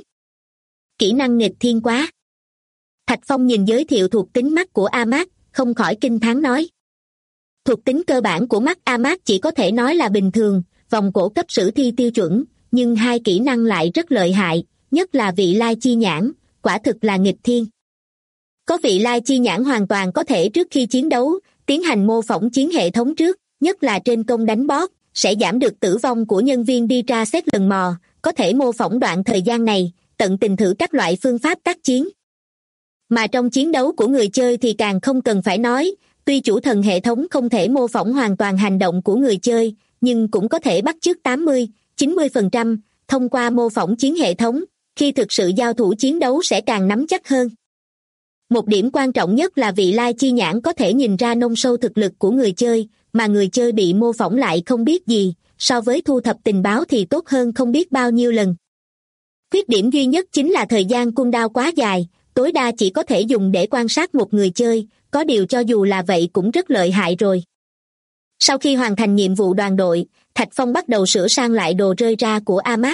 Kỹ năng nghịch thiên quá. Thạch Phong nhìn giới thiệu thuộc tính mắt của Amat, không khỏi kinh thán nói. Thuộc tính cơ bản của mắt Amat chỉ có thể nói là bình thường, vòng cổ cấp sử thi tiêu chuẩn, nhưng hai kỹ năng lại rất lợi hại, nhất là vị lai chi nhãn, quả thực là nghịch thiên. Có vị lai chi nhãn hoàn toàn có thể trước khi chiến đấu, tiến hành mô phỏng chiến hệ thống trước, nhất là trên công đánh boss, sẽ giảm được tử vong của nhân viên đi tra xét lần mò, có thể mô phỏng đoạn thời gian này, tận tình thử các loại phương pháp tác chiến. Mà trong chiến đấu của người chơi thì càng không cần phải nói, tuy chủ thần hệ thống không thể mô phỏng hoàn toàn hành động của người chơi, nhưng cũng có thể bắt chước 80-90%, thông qua mô phỏng chiến hệ thống, khi thực sự giao thủ chiến đấu sẽ càng nắm chắc hơn. Một điểm quan trọng nhất là vị lai chi nhãn có thể nhìn ra nông sâu thực lực của người chơi, mà người chơi bị mô phỏng lại không biết gì, so với thu thập tình báo thì tốt hơn không biết bao nhiêu lần. Khuyết điểm duy nhất chính là thời gian cooldown quá dài, tối đa chỉ có thể dùng để quan sát một người chơi, có điều cho dù là vậy cũng rất lợi hại rồi. Sau khi hoàn thành nhiệm vụ đoàn đội, Thạch Phong bắt đầu sửa sang lại đồ rơi ra của Amat.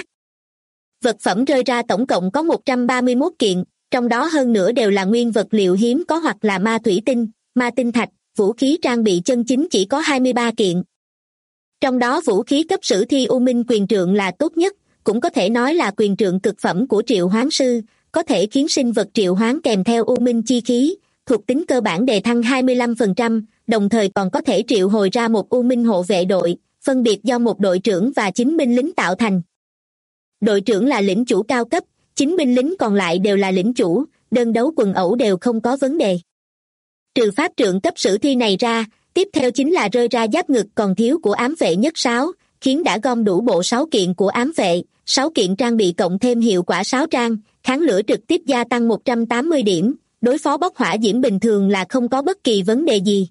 Vật phẩm rơi ra tổng cộng có 131 kiện, trong đó hơn nữa đều là nguyên vật liệu hiếm có hoặc là ma thủy tinh, ma tinh thạch, vũ khí trang bị chân chính chỉ có 23 kiện. Trong đó vũ khí cấp sử thi U Minh quyền trượng là tốt nhất, cũng có thể nói là quyền trượng cực phẩm của triệu hoán sư, có thể khiến sinh vật triệu hoán kèm theo U Minh chi khí, thuộc tính cơ bản đề thăng 25%, đồng thời còn có thể triệu hồi ra một U Minh hộ vệ đội, phân biệt do một đội trưởng và 9 binh lính tạo thành. Đội trưởng là lĩnh chủ cao cấp, 9 binh lính còn lại đều là lĩnh chủ, đơn đấu quần ẩu đều không có vấn đề. Trừ pháp trượng cấp sử thi này ra, tiếp theo chính là rơi ra giáp ngực còn thiếu của ám vệ nhất 6, khiến đã gom đủ bộ 6 kiện của ám vệ, 6 kiện trang bị cộng thêm hiệu quả 6 trang, kháng lửa trực tiếp gia tăng 180 điểm, đối phó bốc hỏa diễm bình thường là không có bất kỳ vấn đề gì.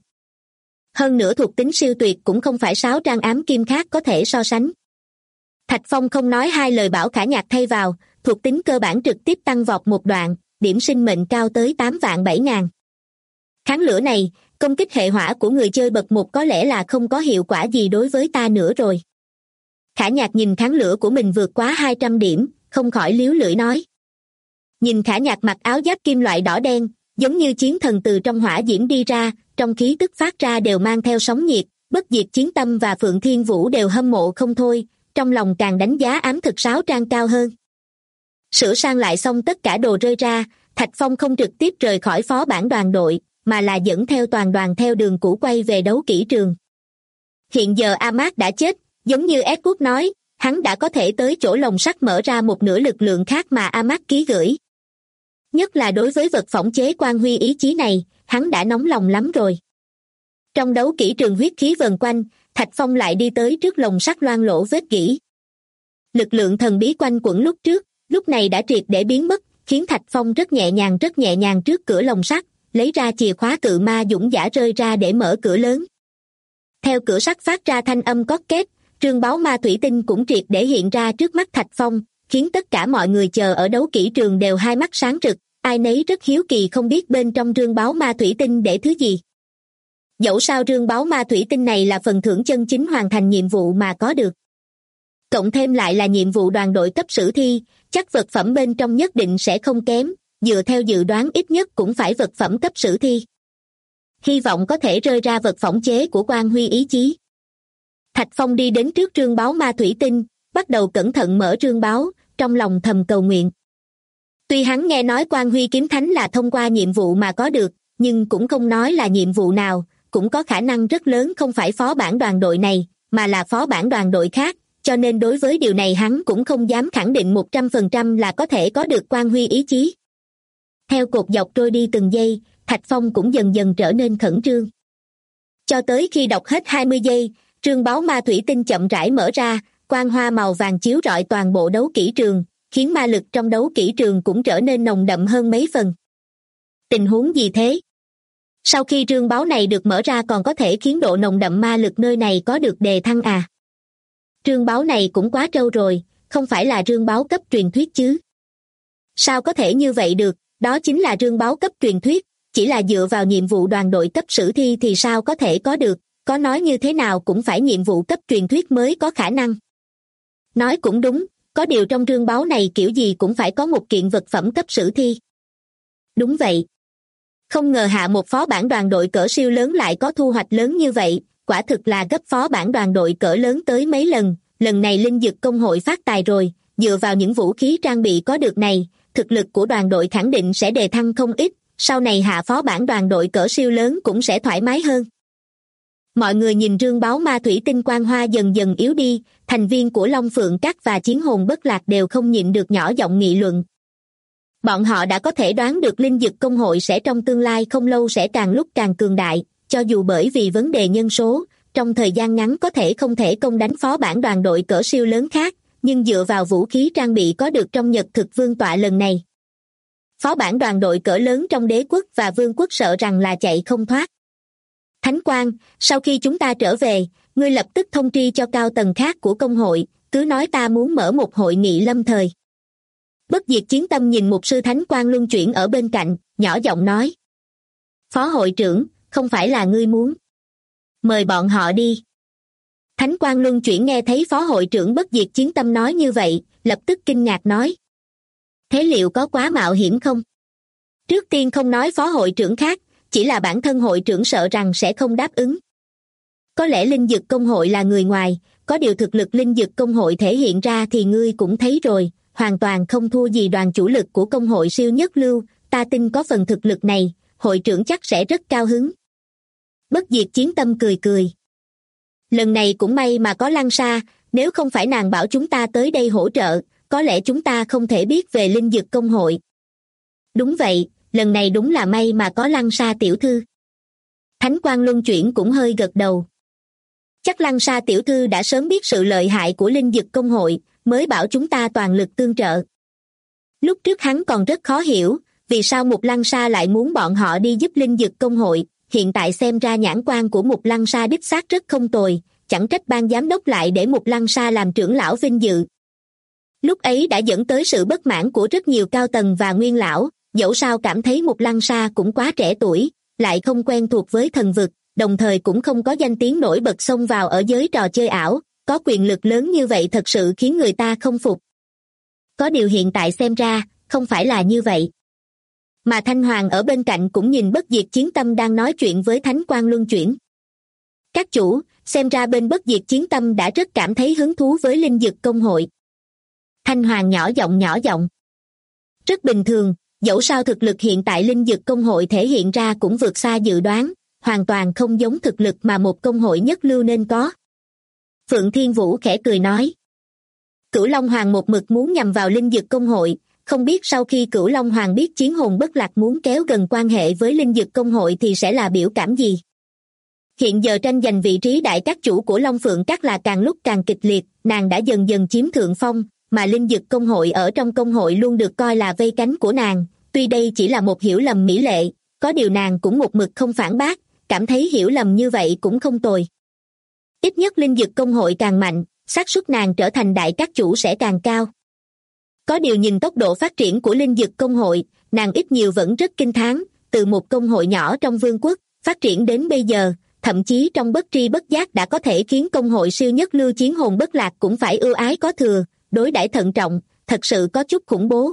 Hơn nữa thuộc tính siêu tuyệt cũng không phải 6 trang ám kim khác có thể so sánh. Thạch Phong không nói hai lời bảo Khả Nhạc thay vào, thuộc tính cơ bản trực tiếp tăng vọt một đoạn, điểm sinh mệnh cao tới 8.007.000. Kháng lửa này, công kích hệ hỏa của người chơi bậc 1 có lẽ là không có hiệu quả gì đối với ta nữa rồi. Khả Nhạc nhìn kháng lửa của mình vượt quá 200 điểm, không khỏi líu lưỡi nói. Nhìn Khả Nhạc mặc áo giáp kim loại đỏ đen, giống như chiến thần từ trong hỏa diễm đi ra, trong khí tức phát ra đều mang theo sóng nhiệt, Bất Diệt Chiến Tâm và Phượng Thiên Vũ đều hâm mộ không thôi, trong lòng càng đánh giá ám thực 6 trang cao hơn. Sửa sang lại xong tất cả đồ rơi ra, Thạch Phong không trực tiếp rời khỏi phó bản đoàn đội, mà là dẫn theo toàn đoàn theo đường cũ quay về đấu kỹ trường. Hiện giờ Ahmad đã chết, giống như Edward nói, hắn đã có thể tới chỗ lồng sắt mở ra một nửa lực lượng khác mà Ahmad ký gửi. Nhất là đối với vật phỏng chế quan huy ý chí này, hắn đã nóng lòng lắm rồi. Trong đấu kỹ trường huyết khí vần quanh, Thạch Phong lại đi tới trước lồng sắt loang lỗ vết gỉ. Lực lượng thần bí quanh quẩn lúc trước, lúc này đã triệt để biến mất, khiến Thạch Phong rất nhẹ nhàng trước cửa lồng sắt, lấy ra chìa khóa cự ma dũng giả rơi ra để mở cửa lớn. Theo cửa sắt phát ra thanh âm cót két, trương báu ma thủy tinh cũng triệt để hiện ra trước mắt Thạch Phong, khiến tất cả mọi người chờ ở đấu kỹ trường đều hai mắt sáng rực, ai nấy rất hiếu kỳ không biết bên trong trương báu ma thủy tinh để thứ gì. Dẫu sao trương báu ma thủy tinh này là phần thưởng chân chính hoàn thành nhiệm vụ mà có được. Cộng thêm lại là nhiệm vụ đoàn đội cấp sử thi, chắc vật phẩm bên trong nhất định sẽ không kém, dựa theo dự đoán ít nhất cũng phải vật phẩm cấp sử thi. Hy vọng có thể rơi ra vật phỏng chế của quan huy ý chí. Thạch Phong đi đến trước trương báu ma thủy tinh, bắt đầu cẩn thận mở trương báu, trong lòng thầm cầu nguyện. Tuy hắn nghe nói quan huy kiếm thánh là thông qua nhiệm vụ mà có được, nhưng cũng không nói là nhiệm vụ nào, cũng có khả năng rất lớn không phải phó bản đoàn đội này, mà là phó bản đoàn đội khác, cho nên đối với điều này hắn cũng không dám khẳng định 100% là có thể có được quan huy ý chí. Theo cột dọc trôi đi từng giây, Thạch Phong cũng dần dần trở nên khẩn trương. Cho tới khi đọc hết 20 giây, trương báu ma thủy tinh chậm rãi mở ra, quang hoa màu vàng chiếu rọi toàn bộ đấu kỹ trường, khiến ma lực trong đấu kỹ trường cũng trở nên nồng đậm hơn mấy phần. Tình huống gì thế? Sau khi trương báu này được mở ra còn có thể khiến độ nồng đậm ma lực nơi này có được đề thăng à? Trương báu này cũng quá trâu rồi, không phải là trương báu cấp truyền thuyết chứ? Sao có thể như vậy được, đó chính là trương báu cấp truyền thuyết, chỉ là dựa vào nhiệm vụ đoàn đội cấp sử thi thì sao có thể có được, có nói như thế nào cũng phải nhiệm vụ cấp truyền thuyết mới có khả năng. Nói cũng đúng, có điều trong trương báu này kiểu gì cũng phải có một kiện vật phẩm cấp sử thi. Đúng vậy. Không ngờ hạ một phó bản đoàn đội cỡ siêu lớn lại có thu hoạch lớn như vậy, quả thực là gấp phó bản đoàn đội cỡ lớn tới mấy lần, lần này linh dực công hội phát tài rồi, dựa vào những vũ khí trang bị có được này, thực lực của đoàn đội khẳng định sẽ đề thăng không ít, sau này hạ phó bản đoàn đội cỡ siêu lớn cũng sẽ thoải mái hơn. Mọi người nhìn trương báu ma thủy tinh quang hoa dần dần yếu đi, thành viên của Long Phượng Các và Chiến Hồn Bất Lạc đều không nhịn được nhỏ giọng nghị luận. Bọn họ đã có thể đoán được linh dực công hội sẽ trong tương lai không lâu sẽ càng lúc càng cường đại, cho dù bởi vì vấn đề nhân số, trong thời gian ngắn có thể không thể công đánh phó bản đoàn đội cỡ siêu lớn khác, nhưng dựa vào vũ khí trang bị có được trong Nhật Thực Vương tọa lần này, phó bản đoàn đội cỡ lớn trong đế quốc và vương quốc sợ rằng là chạy không thoát. Thánh Quang, sau khi chúng ta trở về, ngươi lập tức thông tri cho cao tầng khác của công hội, cứ nói ta muốn mở một hội nghị lâm thời. Bất diệt chiến tâm nhìn một sư Thánh Quang luân chuyển ở bên cạnh, nhỏ giọng nói. Phó hội trưởng, không phải là ngươi muốn. Mời bọn họ đi. Thánh Quang luân chuyển nghe thấy phó hội trưởng bất diệt chiến tâm nói như vậy, lập tức kinh ngạc nói. Thế liệu có quá mạo hiểm không? Trước tiên không nói phó hội trưởng khác, chỉ là bản thân hội trưởng sợ rằng sẽ không đáp ứng. Có lẽ linh dực công hội là người ngoài, có điều thực lực linh dực công hội thể hiện ra thì ngươi cũng thấy rồi, hoàn toàn không thua gì đoàn chủ lực của công hội siêu nhất lưu, ta tin có phần thực lực này, hội trưởng chắc sẽ rất cao hứng. Bất diệt chiến tâm cười cười. Lần này cũng may mà có Lăng Sa, nếu không phải nàng bảo chúng ta tới đây hỗ trợ, có lẽ chúng ta không thể biết về linh dực công hội. Đúng vậy, lần này đúng là may mà có Lăng Sa tiểu thư. Thánh Quang luân chuyển cũng hơi gật đầu. Chắc Lăng Sa tiểu thư đã sớm biết sự lợi hại của linh dực công hội, mới bảo chúng ta toàn lực tương trợ. Lúc trước hắn còn rất khó hiểu, vì sao Mục Lăng Sa lại muốn bọn họ đi giúp linh dực công hội, hiện tại xem ra nhãn quan của Mục Lăng Sa đích xác rất không tồi, chẳng trách ban giám đốc lại để Mục Lăng Sa làm trưởng lão vinh dự. Lúc ấy đã dẫn tới sự bất mãn của rất nhiều cao tầng và nguyên lão, dẫu sao cảm thấy Mục Lăng Sa cũng quá trẻ tuổi, lại không quen thuộc với thần vực, đồng thời cũng không có danh tiếng nổi bật xông vào ở giới trò chơi ảo, có quyền lực lớn như vậy thật sự khiến người ta không phục. Có điều hiện tại xem ra, không phải là như vậy. Mà Thanh Hoàng ở bên cạnh cũng nhìn bất diệt chiến tâm đang nói chuyện với Thánh Quang luân chuyển. Các chủ, xem ra bên bất diệt chiến tâm đã rất cảm thấy hứng thú với linh dực công hội. Thanh Hoàng nhỏ giọng. Rất bình thường, dẫu sao thực lực hiện tại linh dực công hội thể hiện ra cũng vượt xa dự đoán, hoàn toàn không giống thực lực mà một công hội nhất lưu nên có. Phượng Thiên Vũ khẽ cười nói. Cửu Long Hoàng một mực muốn nhằm vào linh dực công hội, không biết sau khi Cửu Long Hoàng biết Chiến Hồn Bất Lạc muốn kéo gần quan hệ với linh dực công hội thì sẽ là biểu cảm gì. Hiện giờ tranh giành vị trí đại các chủ của Long Phượng Các là càng lúc càng kịch liệt, nàng đã dần dần chiếm thượng phong, mà linh dực công hội ở trong công hội luôn được coi là vây cánh của nàng. Tuy đây chỉ là một hiểu lầm mỹ lệ, có điều nàng cũng một mực không phản bác, cảm thấy hiểu lầm như vậy cũng không tồi. Ít nhất linh dực công hội càng mạnh, xác suất nàng trở thành đại các chủ sẽ càng cao. Có điều nhìn tốc độ phát triển của linh dực công hội, nàng ít nhiều vẫn rất kinh thán, từ một công hội nhỏ trong vương quốc, phát triển đến bây giờ, thậm chí trong bất tri bất giác đã có thể khiến công hội siêu nhất lưu Chiến Hồn Bất Lạc cũng phải ưu ái có thừa, đối đãi thận trọng, thật sự có chút khủng bố.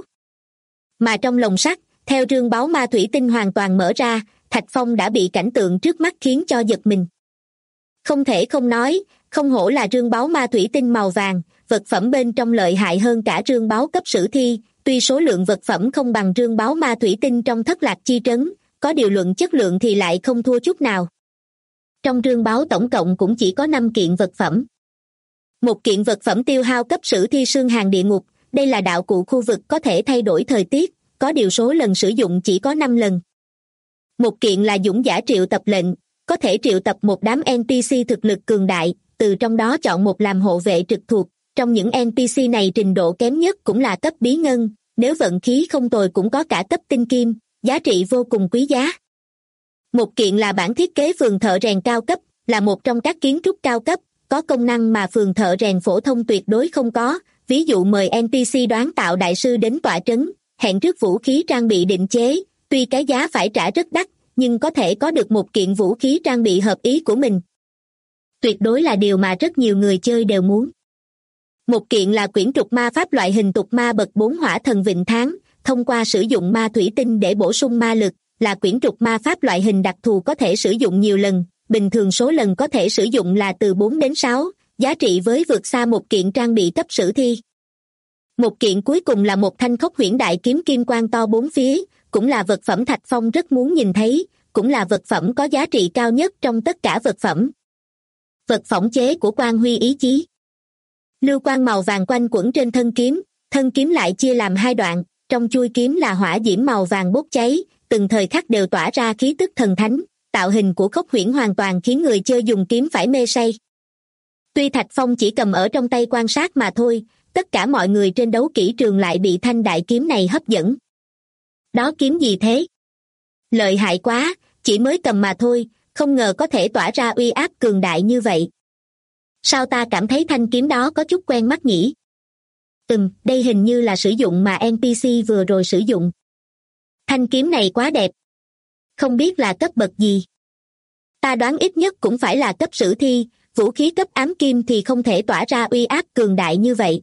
Mà trong lồng sắt, theo rương báo ma thủy tinh hoàn toàn mở ra, Thạch Phong đã bị cảnh tượng trước mắt khiến cho giật mình. Không thể không nói, không hổ là rương báo ma thủy tinh màu vàng, vật phẩm bên trong lợi hại hơn cả rương báo cấp sử thi, tuy số lượng vật phẩm không bằng rương báo ma thủy tinh trong Thất Lạc Chi Trấn, có điều luận chất lượng thì lại không thua chút nào. Trong rương báo tổng cộng cũng chỉ có 5 kiện vật phẩm. Một kiện vật phẩm tiêu hao cấp sử thi Xương Hàn Địa Ngục, đây là đạo cụ khu vực có thể thay đổi thời tiết, có điều số lần sử dụng chỉ có 5 lần. Một kiện là Dũng Giả triệu tập lệnh, có thể triệu tập một đám NPC thực lực cường đại, từ trong đó chọn một làm hộ vệ trực thuộc. Trong những NPC này trình độ kém nhất cũng là cấp bí ngân, nếu vận khí không tồi cũng có cả cấp tinh kim, giá trị vô cùng quý giá. Một kiện là bản thiết kế phường thợ rèn cao cấp, là một trong các kiến trúc cao cấp, có công năng mà phường thợ rèn phổ thông tuyệt đối không có, ví dụ mời NPC đoán tạo đại sư đến tọa trấn, hẹn trước vũ khí trang bị định chế, tuy cái giá phải trả rất đắt, nhưng có thể có được một kiện vũ khí trang bị hợp ý của mình. Tuyệt đối là điều mà rất nhiều người chơi đều muốn. Một kiện là quyển trục ma pháp loại hình tục ma bậc 4 Hỏa Thần Vịnh Tháng, thông qua sử dụng ma thủy tinh để bổ sung ma lực, là quyển trục ma pháp loại hình đặc thù có thể sử dụng nhiều lần, bình thường số lần có thể sử dụng là từ 4 đến 6, giá trị với vượt xa một kiện trang bị cấp sử thi. Một kiện cuối cùng là một thanh khốc huyễn đại kiếm kim quang to 4 phía, cũng là vật phẩm Thạch Phong rất muốn nhìn thấy, cũng là vật phẩm có giá trị cao nhất trong tất cả vật phẩm. Vật phỏng chế của Quang Huy Ý Chí. Lưu quang màu vàng quanh quẩn trên thân kiếm lại chia làm 2 đoạn, trong chuôi kiếm là hỏa diễm màu vàng bốc cháy, từng thời khắc đều tỏa ra khí tức thần thánh, tạo hình của khốc huyễn hoàn toàn khiến người chơi dùng kiếm phải mê say. Tuy Thạch Phong chỉ cầm ở trong tay quan sát mà thôi, tất cả mọi người trên đấu kỹ trường lại bị thanh đại kiếm này hấp dẫn. Đó kiếm gì thế? Lợi hại quá, chỉ mới cầm mà thôi, không ngờ có thể tỏa ra uy áp cường đại như vậy. Sao ta cảm thấy thanh kiếm đó có chút quen mắt nhỉ? Đây hình như là sử dụng mà NPC vừa rồi sử dụng. Thanh kiếm này quá đẹp. Không biết là cấp bậc gì. Ta đoán ít nhất cũng phải là cấp sử thi, vũ khí cấp ám kim thì không thể tỏa ra uy áp cường đại như vậy.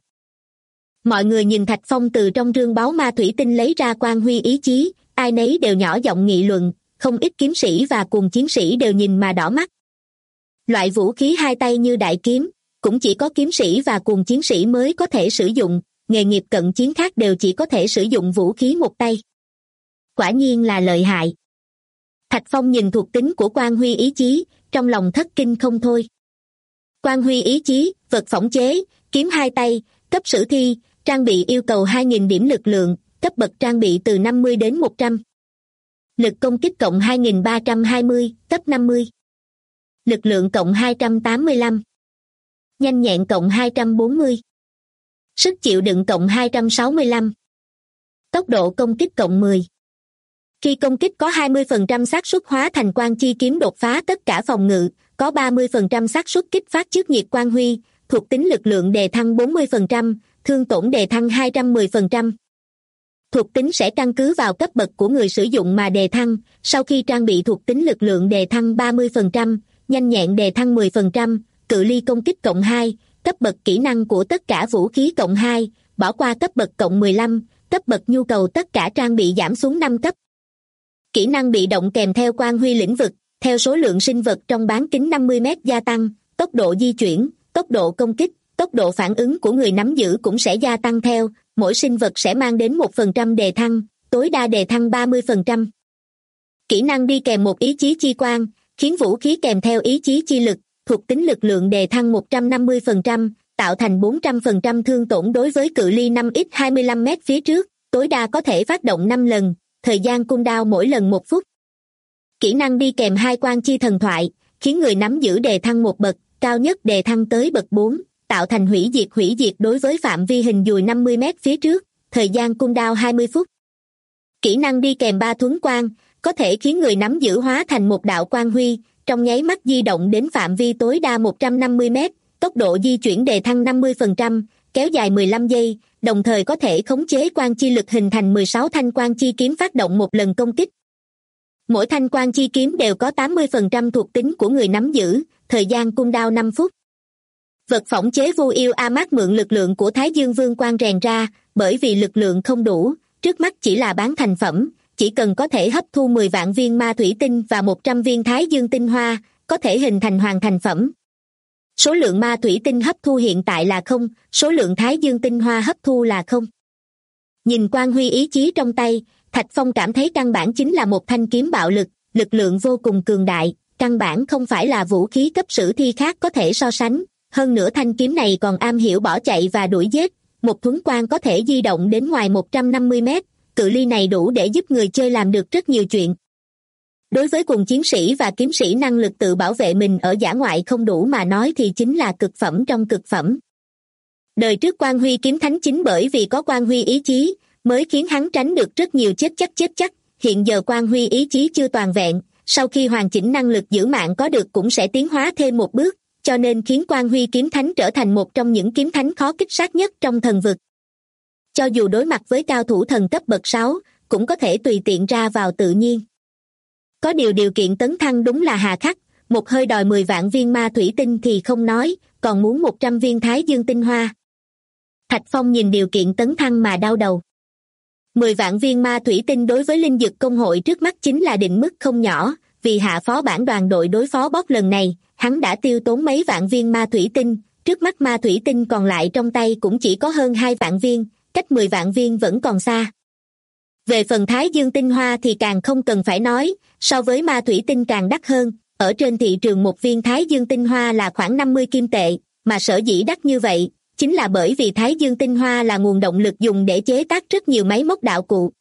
Mọi người nhìn Thạch Phong từ trong rương báo ma thủy tinh lấy ra Quang Huy Ý Chí, ai nấy đều nhỏ giọng nghị luận, không ít kiếm sĩ và cùng chiến sĩ đều nhìn mà đỏ mắt. Loại vũ khí 2 tay như đại kiếm, cũng chỉ có kiếm sĩ và cùng chiến sĩ mới có thể sử dụng, nghề nghiệp cận chiến khác đều chỉ có thể sử dụng vũ khí một tay. Quả nhiên là lợi hại. Thạch Phong nhìn thuộc tính của Quang Huy Ý Chí, trong lòng thất kinh không thôi. Quang Huy Ý Chí, vật phỏng chế, kiếm 2 tay, cấp sử thi, trang bị yêu cầu 2.000 điểm lực lượng, cấp bậc trang bị từ 50 đến 100. Lực công kích cộng 2.320, cấp 50. Lực lượng cộng 285. Nhanh nhẹn cộng 240. Sức chịu đựng cộng 265. Tốc độ công kích cộng 10. Khi công kích có 20% xác suất hóa thành quang chi kiếm đột phá tất cả phòng ngự, có 30% xác suất kích phát trước nhiệt quang huy, thuộc tính lực lượng đề thăng 40%, thương tổn đề thăng 210%. Thuộc tính sẽ căn cứ vào cấp bậc của người sử dụng mà đề thăng, sau khi trang bị thuộc tính lực lượng đề thăng 30%, nhanh nhẹn đề thăng 10%, cự ly công kích cộng 2, cấp bậc kỹ năng của tất cả vũ khí cộng 2, bỏ qua cấp bậc cộng 15, cấp bậc nhu cầu tất cả trang bị giảm xuống 5 cấp. Kỹ năng bị động kèm theo Quang Huy lĩnh vực, theo số lượng sinh vật trong bán kính 50 m gia tăng, tốc độ di chuyển, tốc độ công kích, tốc độ phản ứng của người nắm giữ cũng sẽ gia tăng theo, mỗi sinh vật sẽ mang đến 1% đề thăng, tối đa đề thăng 30%. Kỹ năng đi kèm một ý chí chi quan, khiến vũ khí kèm theo ý chí chi lực, thuộc tính lực lượng đề thăng 150%, tạo thành 400% thương tổn đối với cự ly 5x25m phía trước, tối đa có thể phát động 5 lần, thời gian cooldown mỗi lần 1 phút. Kỹ năng đi kèm hai quan chi thần thoại, khiến người nắm giữ đề thăng 1 bậc, cao nhất đề thăng tới bậc 4, tạo thành hủy diệt đối với phạm vi hình dùi 50m phía trước, thời gian cooldown 20 phút. Kỹ năng đi kèm ba thuấn quan, có thể khiến người nắm giữ hóa thành một đạo quang huy, trong nháy mắt di động đến phạm vi tối đa 150m, tốc độ di chuyển đề thăng 50%, kéo dài 15 giây, đồng thời có thể khống chế quang chi lực hình thành 16 thanh quang chi kiếm phát động một lần công kích. Mỗi thanh quang chi kiếm đều có 80% thuộc tính của người nắm giữ, thời gian cooldown 5 phút. Vật phỏng chế Vu Yêu Amat mượn lực lượng của Thái Dương Vương Quan rèn ra, bởi vì lực lượng không đủ, trước mắt chỉ là bán thành phẩm, chỉ cần có thể hấp thu 10 vạn viên ma thủy tinh và 100 viên Thái Dương tinh hoa, có thể hình thành hoàn thành phẩm. Số lượng ma thủy tinh hấp thu hiện tại là 0, số lượng Thái Dương tinh hoa hấp thu là 0. Nhìn quang huy ý chí trong tay, Thạch Phong cảm thấy căn bản chính là một thanh kiếm bạo lực, lực lượng vô cùng cường đại, căn bản không phải là vũ khí cấp sử thi khác có thể so sánh. Hơn nữa thanh kiếm này còn am hiểu bỏ chạy và đuổi giết, một thuấn quan có thể di động đến ngoài 150m, cự ly này đủ để giúp người chơi làm được rất nhiều chuyện. Đối với quần chiến sĩ và kiếm sĩ năng lực tự bảo vệ mình ở dã ngoại không đủ mà nói thì chính là cực phẩm trong cực phẩm. Đời trước Quang Huy kiếm thánh chính bởi vì có Quang Huy ý chí, mới khiến hắn tránh được rất nhiều chết chắc, hiện giờ Quang Huy ý chí chưa toàn vẹn, sau khi hoàn chỉnh năng lực giữ mạng có được cũng sẽ tiến hóa thêm một bước, cho nên khiến Quang Huy kiếm thánh trở thành một trong những kiếm thánh khó kích sát nhất trong thần vực. Cho dù đối mặt với cao thủ thần cấp bậc 6, cũng có thể tùy tiện ra vào tự nhiên. Có điều kiện tấn thăng đúng là hà khắc, một hơi đòi 10 vạn viên ma thủy tinh thì không nói, còn muốn 100 viên Thái Dương tinh hoa. Thạch Phong nhìn điều kiện tấn thăng mà đau đầu. 10 vạn viên ma thủy tinh đối với linh dực công hội trước mắt chính là định mức không nhỏ, vì hạ phó bản đoàn đội đối phó boss lần này, hắn đã tiêu tốn mấy vạn viên ma thủy tinh, trước mắt ma thủy tinh còn lại trong tay cũng chỉ có hơn 2 vạn viên, cách 10 vạn viên vẫn còn xa. Về phần Thái Dương tinh hoa thì càng không cần phải nói, so với ma thủy tinh càng đắt hơn, ở trên thị trường một viên Thái Dương tinh hoa là khoảng 50 kim tệ, mà sở dĩ đắt như vậy, chính là bởi vì Thái Dương tinh hoa là nguồn động lực dùng để chế tác rất nhiều máy móc đạo cụ.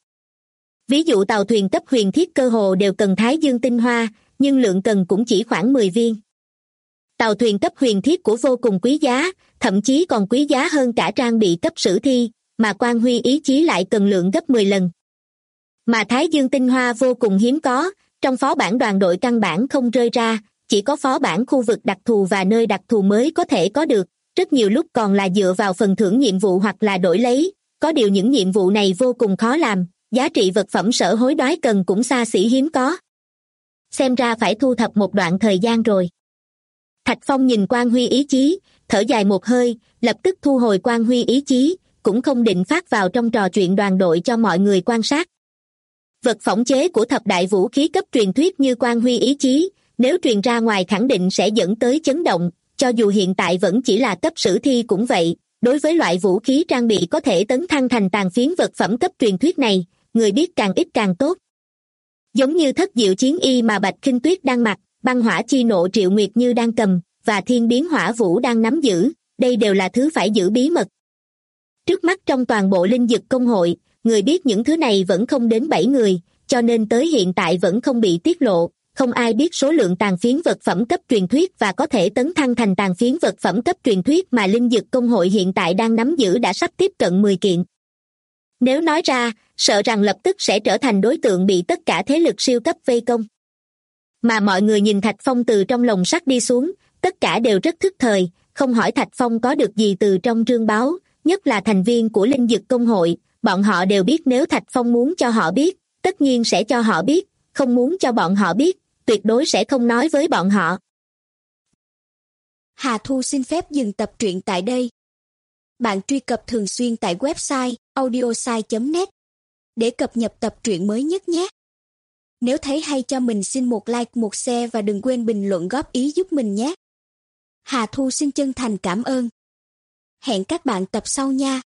Ví dụ tàu thuyền cấp huyền thiết cơ hồ đều cần Thái Dương tinh hoa, nhưng lượng cần cũng chỉ khoảng 10 viên. Tàu thuyền cấp huyền thiết của vô cùng quý giá, thậm chí còn quý giá hơn cả trang bị cấp sử thi, mà Quang Huy ý chí lại cần lượng gấp 10 lần. Mà Thái Dương tinh hoa vô cùng hiếm có, trong phó bản đoàn đội căn bản không rơi ra, chỉ có phó bản khu vực đặc thù và nơi đặc thù mới có thể có được, rất nhiều lúc còn là dựa vào phần thưởng nhiệm vụ hoặc là đổi lấy, có điều những nhiệm vụ này vô cùng khó làm, giá trị vật phẩm sở hối đoái cần cũng xa xỉ hiếm có. Xem ra phải thu thập một đoạn thời gian rồi. Thạch Phong nhìn Quang Huy ý chí, thở dài một hơi, lập tức thu hồi Quang Huy ý chí, cũng không định phát vào trong trò chuyện đoàn đội cho mọi người quan sát. Vật phỏng chế của thập đại vũ khí cấp truyền thuyết như Quang Huy ý chí, nếu truyền ra ngoài khẳng định sẽ dẫn tới chấn động, cho dù hiện tại vẫn chỉ là cấp sử thi cũng vậy, đối với loại vũ khí trang bị có thể tấn thăng thành tàn phiến vật phẩm cấp truyền thuyết này, người biết càng ít càng tốt. Giống như thất diệu chiến y mà Bạch Khinh Tuyết đang mặc, băng hỏa chi nộ Triệu Nguyệt Như đang cầm, và thiên biến hỏa vũ đang nắm giữ, đây đều là thứ phải giữ bí mật. Trước mắt trong toàn bộ linh dực công hội, người biết những thứ này vẫn không đến 7 người, cho nên tới hiện tại vẫn không bị tiết lộ, không ai biết số lượng tàn phiến vật phẩm cấp truyền thuyết và có thể tấn thăng thành tàn phiến vật phẩm cấp truyền thuyết mà linh dực công hội hiện tại đang nắm giữ đã sắp tiếp cận 10 kiện. Nếu nói ra, sợ rằng lập tức sẽ trở thành đối tượng bị tất cả thế lực siêu cấp vây công. Mà mọi người nhìn Thạch Phong từ trong lồng sắt đi xuống, tất cả đều rất thức thời, không hỏi Thạch Phong có được gì từ trong trương báo, nhất là thành viên của linh dực công hội, bọn họ đều biết nếu Thạch Phong muốn cho họ biết, tất nhiên sẽ cho họ biết, không muốn cho bọn họ biết, tuyệt đối sẽ không nói với bọn họ. Hà Thu xin phép dừng tập truyện tại đây. Bạn truy cập thường xuyên tại website audiosai.net để cập nhật tập truyện mới nhất nhé. Nếu thấy hay cho mình xin một like, một share và đừng quên bình luận góp ý giúp mình nhé. Hà Thu xin chân thành cảm ơn. Hẹn các bạn tập sau nha.